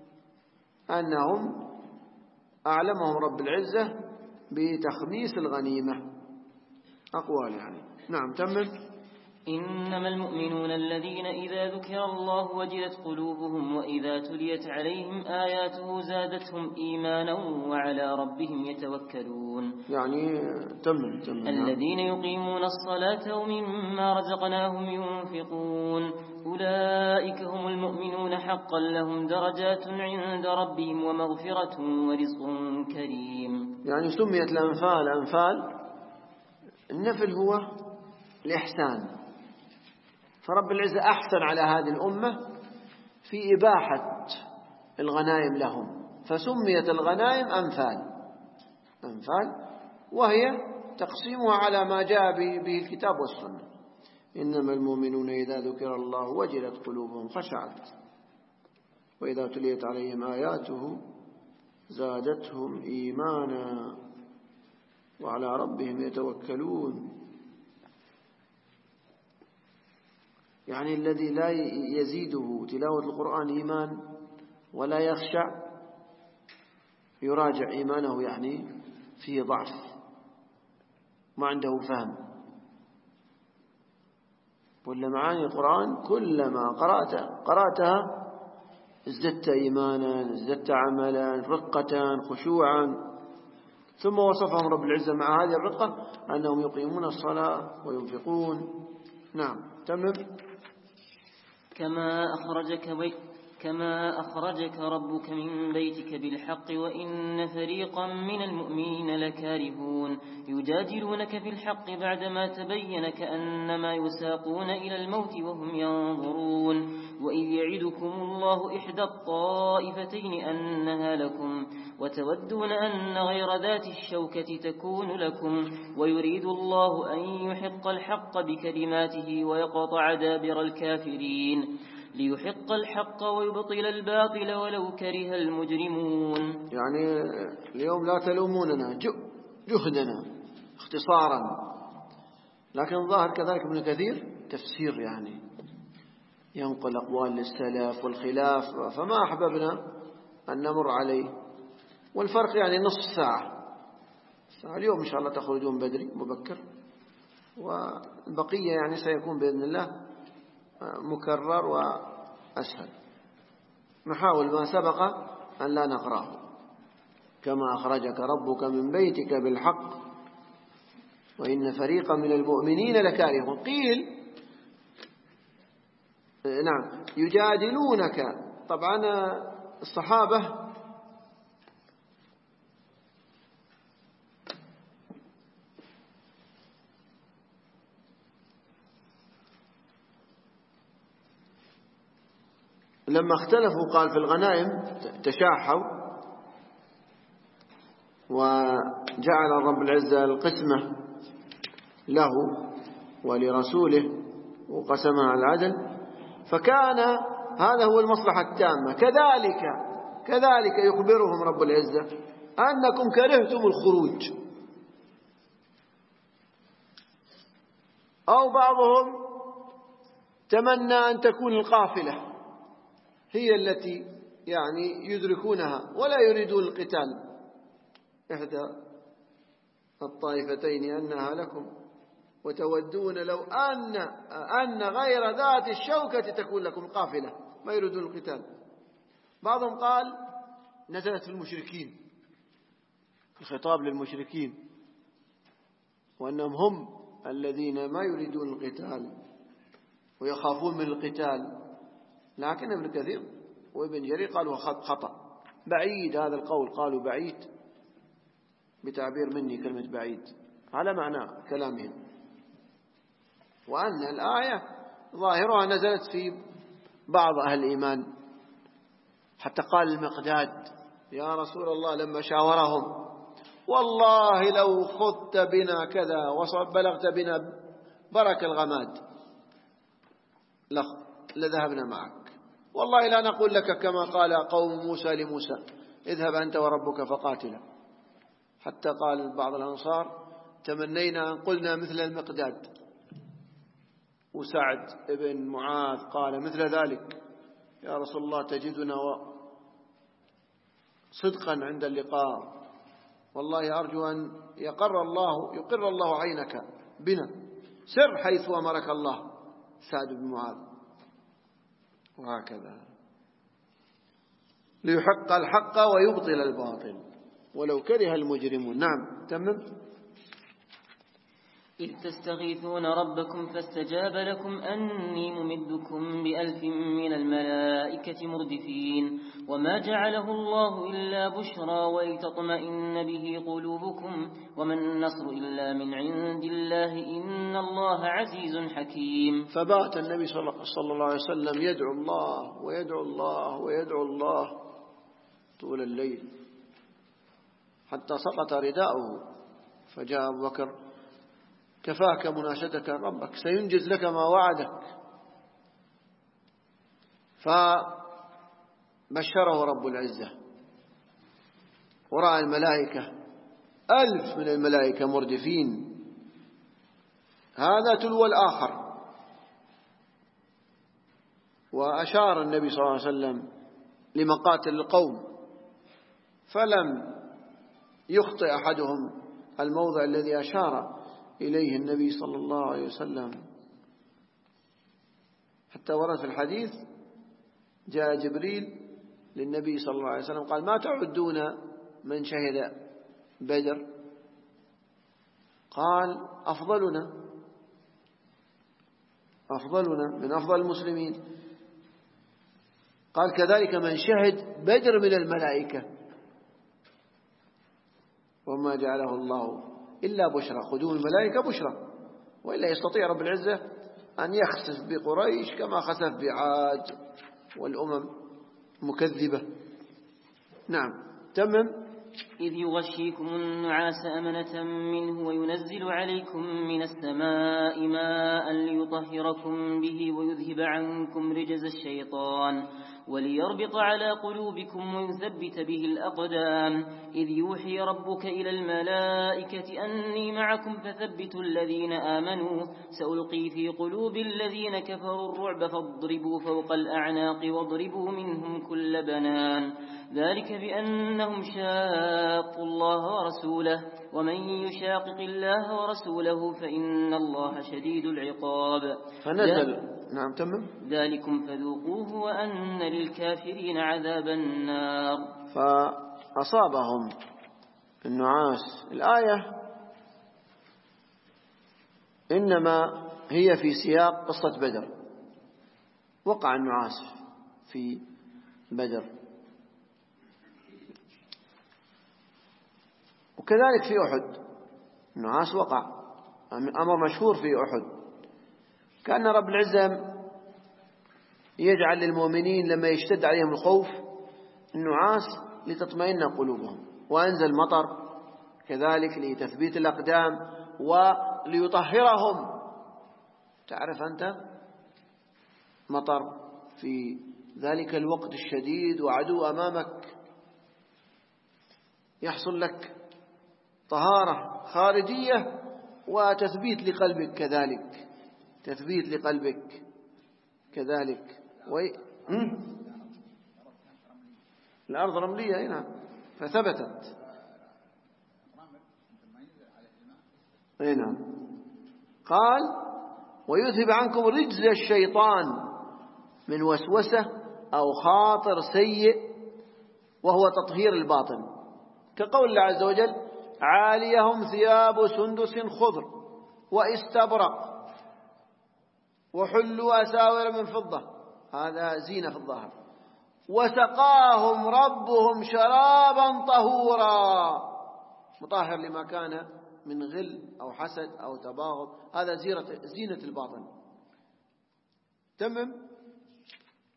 أنهم أعلمهم رب العزة بتخميس الغنيمة، أقوال يعني. نعم تمم. إنما المؤمنون الذين إذا ذكر الله وجلت قلوبهم وإذا تليت عليهم آياته زادتهم إيمانا وعلى ربهم يتوكلون. يعني تمم. الذين يقيمون الصلاة ومما رزقناهم ينفقون أولئك هم المؤمنون حقا لهم درجات عند ربهم ومغفرة ورزق كريم. يعني سميت الأنفال أنفال، النفل هو الإحسان، فرب العزة أحسن على هذه الأمة في إباحة الغنائم لهم، فسميت الغنائم أنفال، وهي تقسيمها على ما جاء به الكتاب والسنة. إنما المؤمنون إذا ذكر الله وجلت قلوبهم خشعت وإذا تليت عليهم آياته زادتهم إيمانا وعلى ربهم يتوكلون. يعني الذي لا يزيده تلاوة القرآن إيمان ولا يخشع يراجع إيمانه، يعني فيه ضعف، ما عنده فهم. ولا معاني القرآن كلما قرأتها ازددت إيمانا، ازددت عملا، رقة، خشوعا. ثم وصفهم رب العزة مع هذه الرقة أنهم يقيمون الصلاة وينفقون. نعم تمام. كما أخرجك ربك من بيتك بالحق وإن فريقا من المؤمنين لكارهون يجادلونك في الحق بعدما تبين كأنما يساقون إلى الموت وهم ينظرون وإذ يعدكم الله إحدى الطائفتين أنها لكم وتودون أن غير ذات الشوكة تكون لكم ويريد الله أن يحق الحق بكلماته ويقطع دابر الكافرين ليحق الحق ويبطل الباطل ولو كره المجرمون. يعني اليوم لا تلوموننا جهدنا اختصارا، لكن ظاهر كذلك ابن كثير تفسير، يعني ينقل أقوال السلف والخلاف، فما أحببنا أن نمر عليه. والفرق يعني نصف ساعة. اليوم إن شاء الله تخرجون بدري مبكر، والبقية يعني سيكون بإذن الله مكرر وأسهل. نحاول ما سبق أن لا نقرأه. كما أخرجك ربك من بيتك بالحق وإن فريقا من المؤمنين لكارهون. قيل نعم يجادلونك. طبعا الصحابة لما اختلفوا قال في الغنائم تشاحوا، وجعل رب العزة القسمة له ولرسوله وقسمها على العدل، فكان هذا هو المصلحة التامة. كذلك يخبرهم رب العزة أنكم كرهتم الخروج، أو بعضهم تمنى أن تكون القافلة هي التي يعني يدركونها ولا يريدون القتال. إحدى الطائفتين أنها لكم وتودون لو أن غير ذات الشوكة تكون لكم قافلة، ما يريدون القتال. بعضهم قال نزلت في المشركين، الخطاب للمشركين، وأنهم هم الذين ما يريدون القتال ويخافون من القتال. لكن ابن كثير وابن جرير قالوا خطأ بعيد. هذا القول قالوا بعيد بتعبير مني كلمة بعيد على معنى كلامهم، وأن الآية ظاهرها نزلت في بعض أهل الإيمان. حتى قال المقداد يا رسول الله لما شاورهم والله لو خذت بنا كذا وبلغت بنا برك الغماد لذهبنا معك، والله لا نقول لك كما قال قوم موسى لموسى اذهب أنت وربك فقاتلا. حتى قال بعض الأنصار تمنينا أن قلنا مثل المقداد. وسعد بن معاذ قال مثل ذلك: يا رسول الله تجدنا صدقا عند اللقاء، والله أرجو أن يقر الله عينك بنا، سر حيث أمرك الله. سعد بن معاذ. وهكذا ليحق الحق ويبطل الباطل ولو كره المجرمون. نعم تمام. إذ تستغيثون ربكم فاستجاب لكم أني ممدكم ب1000 من الملائكة مردفين وما جعله الله إلا بشرى ولتطمئن به قلوبكم وما النصر إلا من عند الله إن الله عزيز حكيم. فبات النبي صلى الله عليه وسلم يدعو الله ويدعو الله ويدعو الله طول الليل حتى سقط رداؤه، فجاء أبو بكر: كفاك مناشدة ربك، سينجز لك ما وعدك. فبشره رب العزة ورأى الملائكة 1000 من الملائكة مردفين، هذا تلو الآخر. وأشار النبي صلى الله عليه وسلم لمقاتل القوم، فلم يخطئ أحدهم الموضع الذي أشار إليه النبي صلى الله عليه وسلم، حتى ورد في الحديث: جاء جبريل للنبي صلى الله عليه وسلم قال: ما تعدون من شهد بدر؟ قال: أفضلنا من أفضل المسلمين. قال: كذلك من شهد بدر من الملائكة، وما جعله الله إلا بشرى. خذوا الملائكة بشرى، وإلا يستطيع رب العزة أن يخسف بقريش كما خسف بعاد والأمم مكذبة. نعم تمم. إذ يغشيكم النعاس أمنة منه وينزل عليكم من السماء ماء ليطهركم به ويذهب عنكم رجز الشيطان وليربط على قلوبكم ويثبت به الأقدام. إذ يوحي ربك إلى الملائكة أني معكم فثبتوا الذين آمنوا سألقي في قلوب الذين كفروا الرعب فاضربوا فوق الأعناق واضربوا منهم كل بنان. ذلك بأنهم شاقوا الله ورسوله ومن يشاقق الله ورسوله فإن الله شديد العقاب. فنزل. نعم تمام. ذلكم فذوقوه وأن للكافرين عذاب النار. فأصابهم النعاس. الآية إنما هي في سياق قصة بدر، وقع النعاس في بدر، وكذلك في أحد النعاس وقع، أمر مشهور في أحد. كأن رب العزة يجعل للمؤمنين لما يشتد عليهم الخوف النعاس لتطمئن قلوبهم، وأنزل مطر كذلك لتثبيت الأقدام وليطهرهم. تعرف أنت مطر في ذلك الوقت الشديد وعدو أمامك، يحصل لك طهارة خارجية وتثبيت لقلبك كذلك، تثبيت لقلبك كذلك. الأرض رملية هنا فثبتت هنا. قال: ويذهب عنكم رجز الشيطان من وسوسة أو خاطر سيء، وهو تطهير الباطن، كقول الله عز وجل: عاليهم ثياب سندس خضر واستبرق وحلوا أساور من فضة، هذا زينة في الظاهر، وسقاهم ربهم شرابا طهورا، مطهر لما كان من غل أو حسد أو تباغض، هذا زينة الباطن. تمام.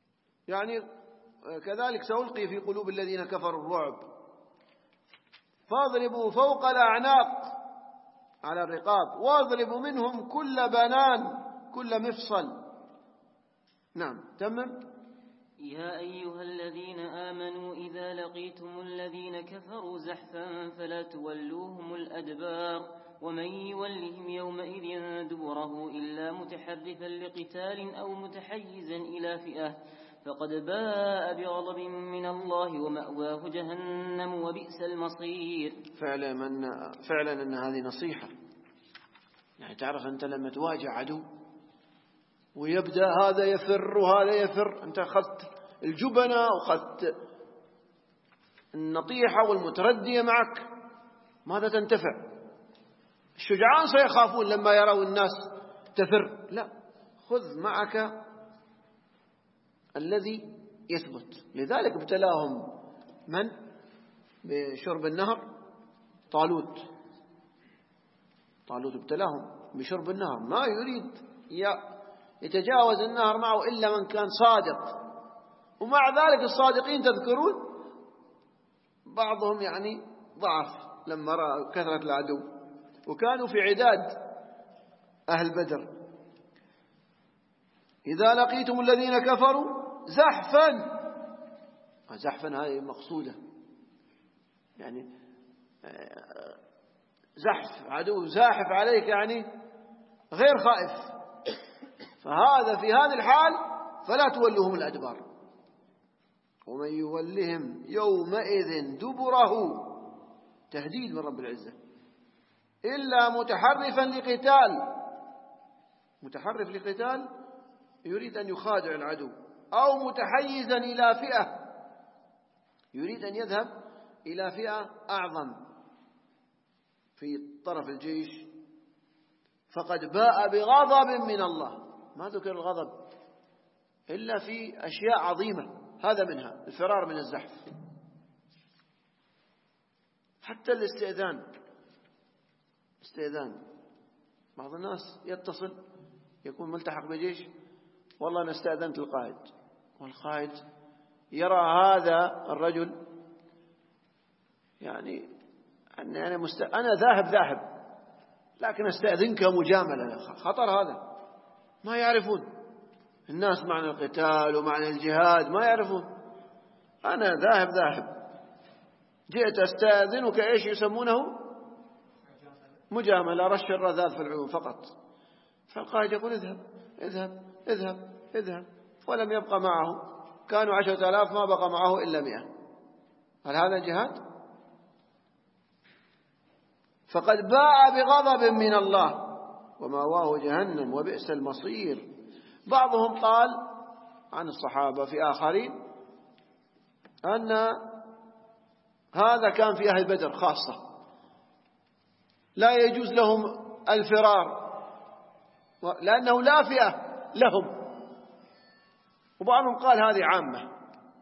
يعني كذلك سألقي في قلوب الذين كفروا الرعب فاضربوا فوق الأعناق على الرقاب واضربوا منهم كل بنان كل مفصل. نعم تمم. يا أيها الذين آمنوا إذا لقيتم الذين كفروا زحفا فلا تولوهم الأدبار ومن يولهم يومئذ دبره إلا متحرفا لقتال أو متحيزا إلى فئة فقد باء بغضب من الله ومأواه جهنم وبئس المصير. فعلا أن هذه نصيحة. يعني تعرف أنت لما تواجه عدو ويبدأ هذا يفر وهذا يفر، أنت أخذت الجبنة وأخذت النطيحة والمتردية معك، ماذا تنتفع؟ الشجعان سيخافون لما يروا الناس تفر. لا، خذ معك الذي يثبت. لذلك ابتلاهم من بشرب النهر؟ طالوت ابتلاهم بشرب النهر، ما يريد يتجاوز النهر معه إلا من كان صادق. ومع ذلك الصادقين تذكرون بعضهم يعني ضعف لما رأى كثرة العدو، وكانوا في عداد أهل بدر. إذا لقيتم الذين كفروا زحفا هذه مقصودة، يعني زحف عدو زاحف عليك يعني غير خائف، فهذا في هذه الحال فلا تولوهم الأدبار. ومن يولهم يومئذ دبره، تهديد من رب العزة، إلا متحرف لقتال يريد أن يخادع العدو، أو متحيزا إلى فئة يريد أن يذهب إلى فئة أعظم في طرف الجيش، فقد باء بغضب من الله. ما ذكر الغضب إلا في أشياء عظيمة، هذا منها الفرار من الزحف. حتى الاستئذان، بعض الناس يتصل يكون ملتحق بجيش، والله أنا استأذنت القائد، والقائد يرى هذا الرجل يعني أنا ذاهب لكن استأذنك مجاملة. خطر هذا، ما يعرفون الناس معنى القتال ومعنى الجهاد، ما يعرفون. أنا ذاهب جئت أستأذنك، إيش يسمونه؟ مجاملة، رش الرذاذ في العيون فقط. فالقائد يقول اذهب، ولم يبقى معه، كانوا 10,000 ما بقى معه إلا 100. هل هذا جهاد؟ فقد باء بغضب من الله ومأواه جهنم وبئس المصير. بعضهم قال عن الصحابة في آخرين أن هذا كان في أهل بدر خاصة، لا يجوز لهم الفرار لأنه لا فئة لهم. وبعضهم قال هذه عامة،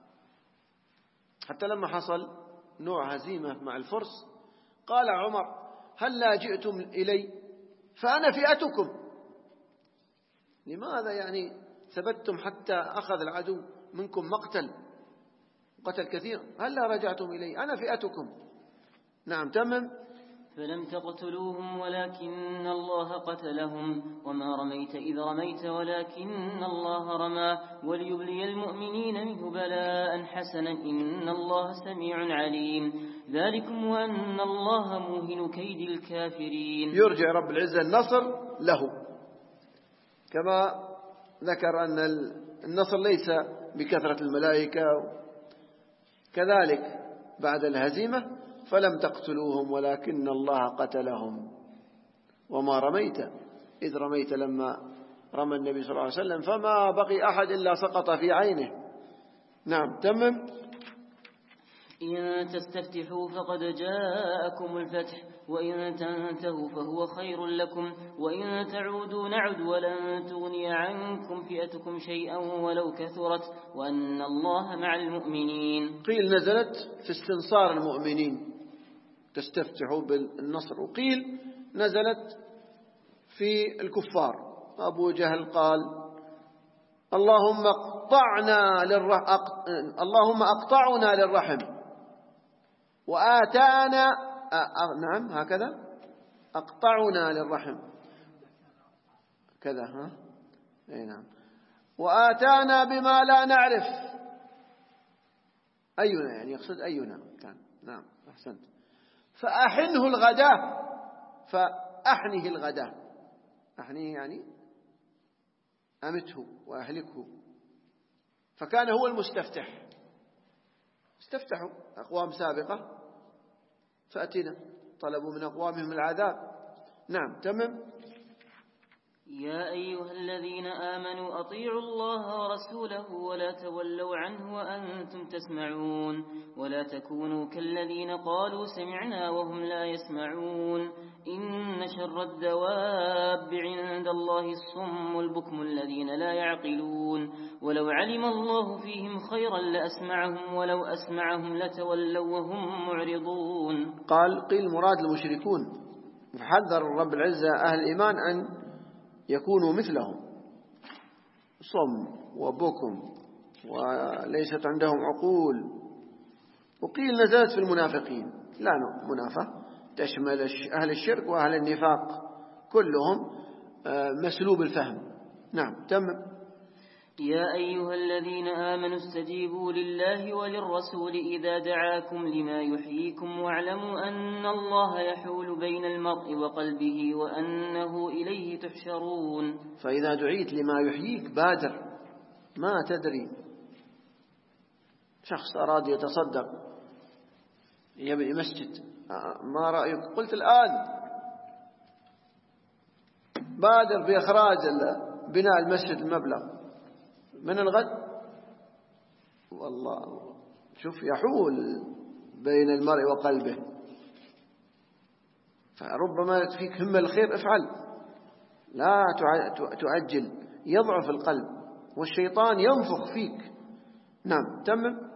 حتى لما حصل نوع هزيمة مع الفرس قال عمر هل لا جئتم إلي فأنا فئتكم؟ لماذا يعني ثبتتم حتى أخذ العدو منكم قتل كثير؟ هل لا رجعتم إلي؟ أنا فئتكم. نعم تمم. فلم تقتلوهم ولكن الله قتلهم وما رميت إذ رميت ولكن الله رمى وليبلي المؤمنين منه بلاء حسنا إن الله سميع عليم. ذلكم وأن الله موهن كيد الكافرين. يرجع رب العزة النصر له، كما ذكر أن النصر ليس بكثرة الملائكة، كذلك بعد الهزيمة فلم تقتلوهم ولكن الله قتلهم وما رميت إذ رميت، لما رمى النبي صلى الله عليه وسلم فما بقي أحد إلا سقط في عينه. نعم تمم. إن تستفتحوا فقد جاءكم الفتح وإن تنتهوا فهو خير لكم وإن تعودوا نعد ولن تغني عنكم فئتكم شيئا ولو كثرت وأن الله مع المؤمنين. قيل نزلت في استنصار المؤمنين تستفتحوا بالنصر، وقيل نزلت في الكفار. أبو جهل قال اللهم أقطعنا للرحم وآتانا نعم هكذا أقطعنا للرحم كذا ها أي نعم. وآتانا بما لا نعرف أينا يعني يقصد أينا كان نعم أحسنت. فأحنه الغداء فأحنه الغداء أحنيه يعني أمته وأهلكه. فكان هو المستفتح استفتحوا أقوام سابقة فأتينا طلبوا من أقوامهم العذاب. نعم تمام. يا أيها الذين آمنوا أطيعوا الله ورسوله ولا تولوا عنه وأنتم تسمعون ولا تكونوا كالذين قالوا سمعنا وهم لا يسمعون إن شر الدواب عند الله الصم البكم الذين لا يعقلون ولو علم الله فيهم خيرا لأسمعهم ولو أسمعهم لتولوا وهم معرضون. قيل مراد المشركون فحذر رب العزة أهل الإيمان أن يكونوا مثلهم صم وبكم وليست عندهم عقول. وقيل نزلت في المنافقين لا منافة تشمل أهل الشرك وأهل النفاق كلهم مسلوب الفهم. نعم تمام. يا أيها الذين آمنوا استجيبوا لله وللرسول إذا دعاكم لما يحييكم واعلموا أن الله يحول بين المرء وقلبه وأنه إليه تحشرون. فإذا دعيت لما يحييك بادر ما تدري. شخص أراد يتصدق يبني مسجد ما رأيك قلت الآن بادر بإخراج بناء المسجد المبلغ من الغد. والله شوف يحول بين المرء وقلبه. فربما فيك همة الخير افعل لا تؤجل يضعف القلب والشيطان ينفخ فيك. نعم تمم.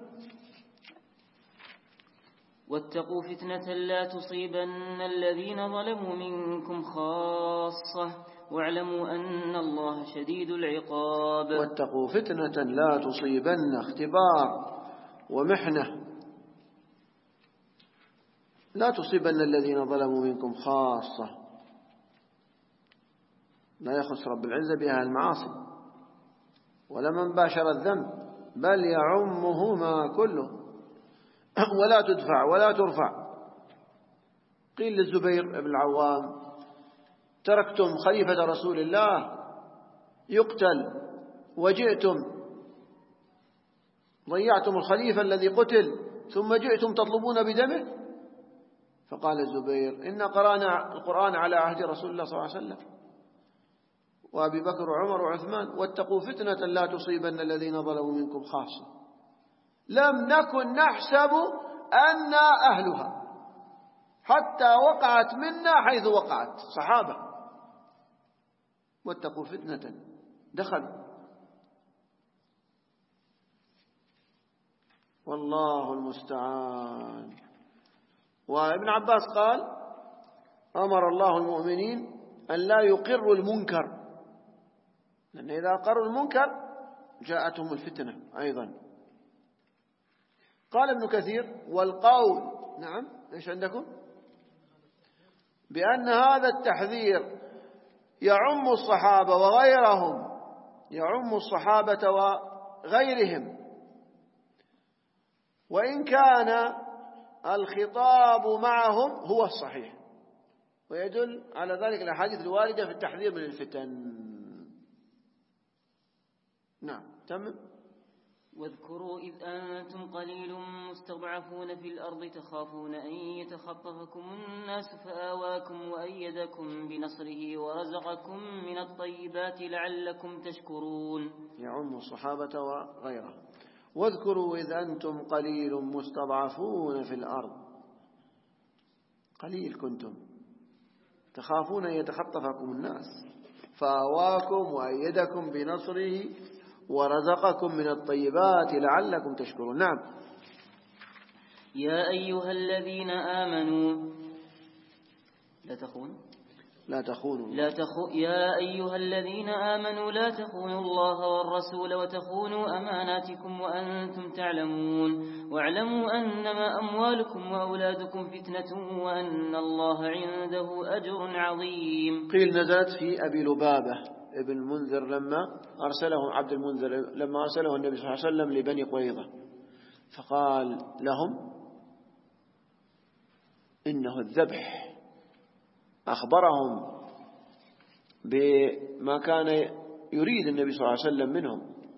واتقوا فتنة لا تصيبن الذين ظلموا منكم خاصة واعلموا أن الله شديد العقاب. واتقوا فتنة لا تصيبن اختبار ومحنة لا تصيبن الذين ظلموا منكم خاصة. لا يخص رب العزة بها المعاصي ولا من باشر الذنب بل يعمهما كله ولا تدفع ولا ترفع. قيل للزبير بن العوام تركتم خليفة رسول الله يقتل وجئتم ضيعتم الخليفة الذي قتل ثم جئتم تطلبون بدمه. فقال الزبير إن قرأنا القرآن على عهد رسول الله صلى الله عليه وسلم وأبي بكر وعمر وعثمان واتقوا فتنة لا تصيبن الذين ظلموا منكم خاصة لم نكن نحسب أن أهلها حتى وقعت منا حيث وقعت. صحابة واتقوا فتنة دخلوا. والله المستعان. وابن عباس قال أمر الله المؤمنين أن لا يقروا المنكر لأن إذا أقروا المنكر جاءتهم الفتنة أيضا. قال ابن كثير والقول نعم إيش عندكم بأن هذا التحذير يعم الصحابة وغيرهم يعم الصحابة وغيرهم وإن كان الخطاب معهم هو الصحيح ويدل على ذلك الأحاديث الواردة في التحذير من الفتن. نعم تمام. واذكروا إذ أنتم قليل مستضعفون في الأرض تخافون أن يتخطفكم الناس فآواكم وأيدكم بنصره ورزقكم من الطيبات لعلكم تشكرون. يعم الصحابة وغيرهم. واذكروا إذ أنتم قليل مستضعفون في الأرض قليل كنتم تخافون أن يتخطفكم الناس فآواكم وأيدكم بنصره ورزقكم من الطيبات لعلكم تشكرون. نعم. يا أيها الذين آمنوا لا تخونوا لا تخونوا الله. يا أيها الذين آمنوا لا تخونوا الله والرسول وتخونوا أماناتكم وأنتم تعلمون واعلموا أنما أموالكم وأولادكم فتنة وأن الله عنده أجر عظيم. قيل نزلت في أبي لبابة ابن المنذر لما أرسله عبد المنذر لما أرسله النبي صلى الله عليه وسلم لبني قريظة، فقال لهم إنه الذبح، أخبرهم بما كان يريد النبي صلى الله عليه وسلم منهم،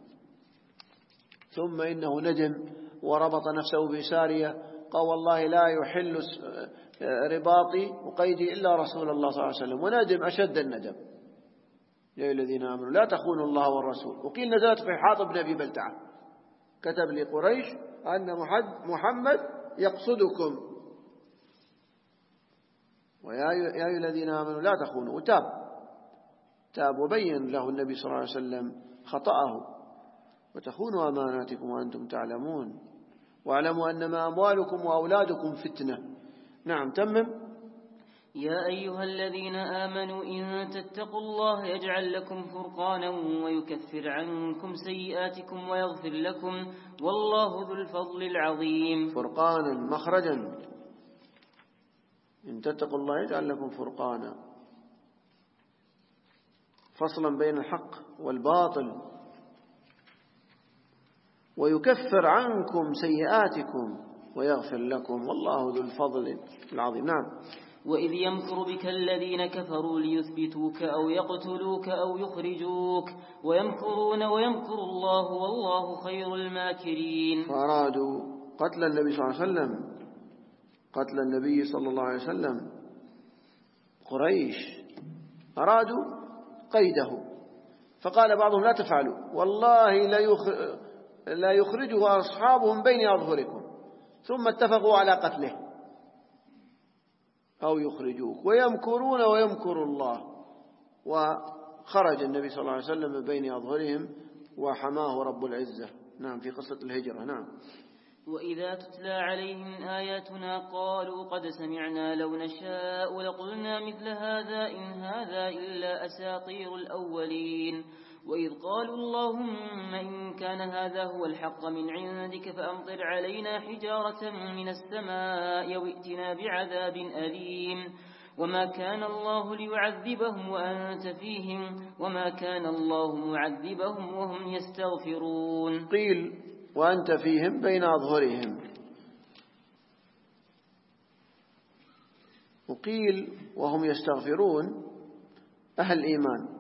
ثم إنه ندم وربط نفسه بسارية، قال والله لا يحل رباطي وقيدي إلا رسول الله صلى الله عليه وسلم، وندم أشد الندم. يا الذين آمنوا لا تخونوا الله والرسول. وقيل نزلت في حاطب بن أبي بلتعة، كتب لقريش أن محمد يقصدكم، ويا أيها الذين آمنوا لا تخونوا، وتاب وبين له النبي صلى الله عليه وسلم خطأه، وتخونوا أماناتكم وأنتم تعلمون واعلموا أنما أموالكم وأولادكم فتنة. نعم تمم. يا أيها الذين آمنوا إن تتقوا الله يجعل لكم فرقانا ويكفر عنكم سيئاتكم ويغفر لكم والله ذو الفضل العظيم. فرقانا مخرجا، إن تتقوا الله يجعل لكم فرقانا، فصلا بين الحق والباطل، ويكفر عنكم سيئاتكم ويغفر لكم والله ذو الفضل العظيم. نعم. وإذ يمكر بك الذين كفروا ليثبتوك أو يقتلوك أو يخرجوك ويمكرون ويمكر الله والله خير الماكرين. فأرادوا قتل النبي صلى الله عليه وسلم، قتل النبي صلى الله عليه وسلم. قريش أرادوا قيده، فقال بعضهم لا تفعلوا والله لا يخرجه أصحابه من بين أظهركم، ثم اتفقوا على قتله أو يخرجوك، ويمكرون ويمكر الله، وخرج النبي صلى الله عليه وسلم من بين أظهرهم وحماه رب العزة. نعم في قصة الهجرة. نعم. وإذا تتلى عليهم آياتنا قالوا قد سمعنا لو نشاء لقلنا مثل هذا إن هذا إلا أساطير الأولين. وإذ قالوا اللهم إن كان هذا هو الحق من عندك فأمطر علينا حجارة من السماء وائتنا بعذاب أليم. وما كان الله ليعذبهم وأنت فيهم وما كان الله معذبهم وهم يستغفرون. قيل وأنت فيهم بين أظهرهم، وقيل وهم يستغفرون أهل الإيمان.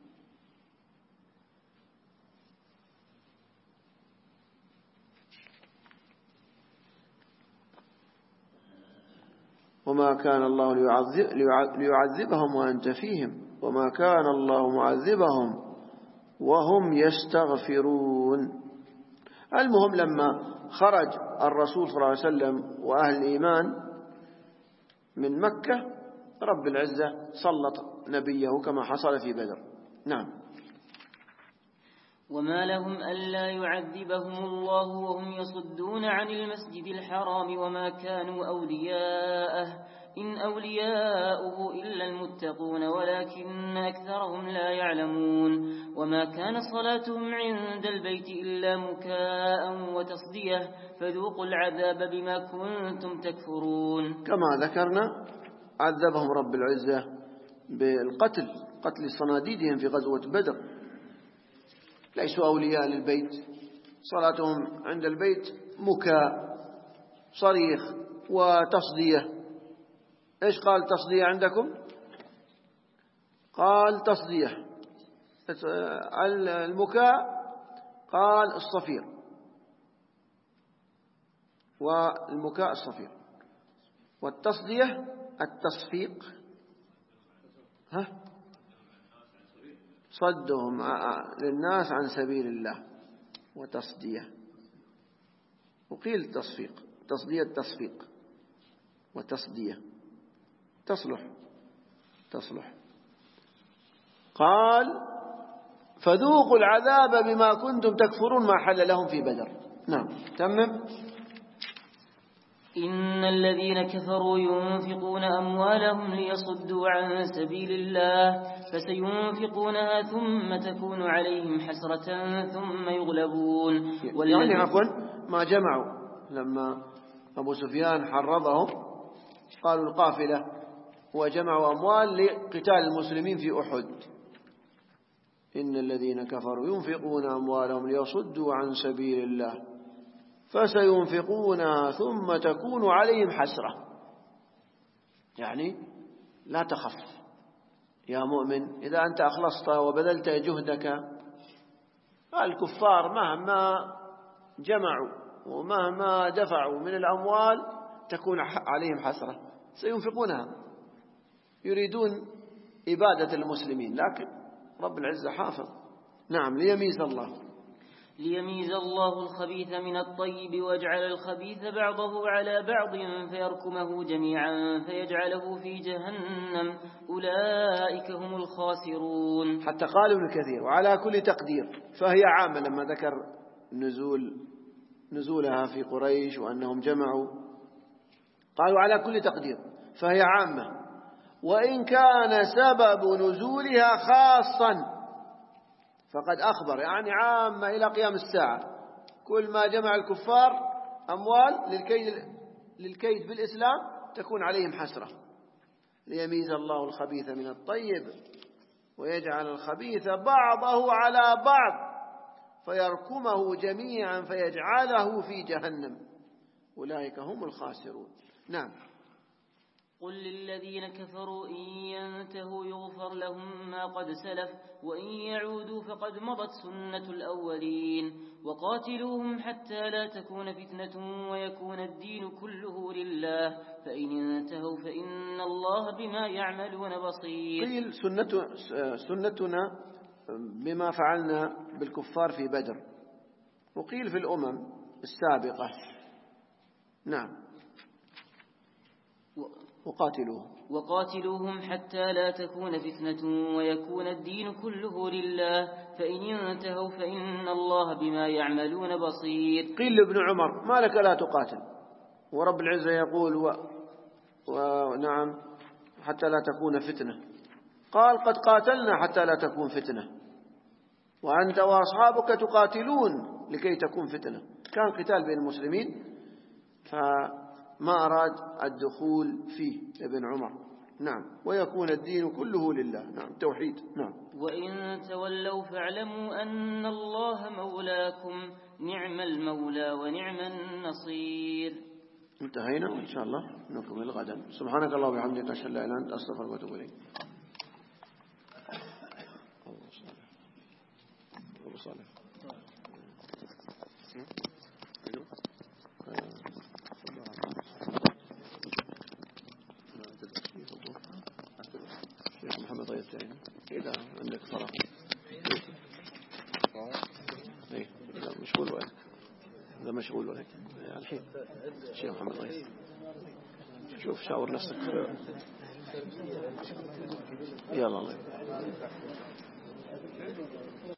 وما كان الله ليعذبهم وأنت فيهم وما كان الله معذبهم وهم يستغفرون. المهم لما خرج الرسول صلى الله عليه وسلم وأهل الإيمان من مكة، رب العزة سلط نبيه كما حصل في بدر. نعم. وما لهم ألا يعذبهم الله وهم يصدون عن المسجد الحرام وما كانوا أولياءه إن أولياؤه إلا المتقون ولكن أكثرهم لا يعلمون. وما كان صلاتهم عند البيت إلا مكاء وتصدية فذوقوا العذاب بما كنتم تكفرون. كما ذكرنا عذبهم رب العزة بالقتل، قتل صناديدهم في غزوة بدر، ليسوا أولياء للبيت، صلاتهم عند البيت مكاء صريخ وتصدية. إيش قال تصدية عندكم؟ قال تصدية. المكاء قال الصفير، والمكاء الصفير، والتصدية التصفيق، صدهم للناس عن سبيل الله، وتصدية. وقيل تصفيق، تصدية تصفيق وتصدية تصلح. قال فذوقوا العذاب بما كنتم تكفرون ما حل لهم في بدر. نعم تمم. إن الذين كفروا ينفقون أموالهم ليصدوا عن سبيل الله فسينفقونها ثم تكون عليهم حسرة ثم يغلبون. يعني عفوا ما جمعوا لما أبو سفيان حرضهم قالوا القافلة وجمعوا أموال لقتال المسلمين في أحد. إن الذين كفروا ينفقون أموالهم ليصدوا عن سبيل الله فسينفقونها ثم تكون عليهم حسرة. يعني لا تخف يا مؤمن إذا أنت أخلصت وبذلت جهدك، الكفار مهما جمعوا ومهما دفعوا من الأموال تكون عليهم حسرة، سينفقونها يريدون إبادة المسلمين، لكن رب العزة حافظ. نعم. ليميز الله الخبيث من الطيب ويجعل الخبيث بعضه على بعض فيركمه جميعا فيجعله في جهنم أولئك هم الخاسرون. حتى قال ابن كثير وعلى كل تقدير، فهي عامة لما ذكر نزولها في قريش وأنهم جمعوا، قالوا على كل تقدير فهي عامة، وإن كان سبب نزولها خاصا فقد أخبر، يعني عامة إلى قيام الساعة. كل ما جمع الكفار أموال للكيد بالإسلام تكون عليهم حسرة. ليميز الله الخبيث من الطيب ويجعل الخبيث بعضه على بعض فيركمه جميعا فيجعله في جهنم أولئك هم الخاسرون. نعم. قل للذين كفروا إن ينتهوا يغفر لهم ما قد سلف وإن يعودوا فقد مضت سنة الأولين وقاتلوهم حتى لا تكون فتنة ويكون الدين كله لله فإن انتهوا فإن الله بما يعملون بصير. قيل سنتنا بما فعلنا بالكفار في بدر، وقيل في الأمم السابقة. نعم. وقاتلوهم حتى لا تكون فتنة ويكون الدين كله لله فإن ينتهوا فإن الله بما يعملون بصير. قيل لابن عمر ما لك لا تقاتل ورب العزة يقول ونعم حتى لا تكون فتنة، قال قد قاتلنا حتى لا تكون فتنة وأنت وأصحابك تقاتلون لكي تكون فتنة. كان قتال بين المسلمين فما أراد الدخول فيه ابن عمر. نعم. ويكون الدين كله لله. نعم. توحيد. نعم. وإن تولوا فاعلموا أن الله مولاكم نعم المولى ونعم النصير. انتهينا وإن شاء الله نكمل غدا. سبحانك اللهم وبحمدك أشهد أن لا إله إلا أنت أستغفرك وأتوب إليك. شيخ محمد غير الثاني إذا عندك صلاة إيه لا مشغول وقت إذا مشغول وقت الحين شيخ محمد غير شوف شاور نفسك يلا الله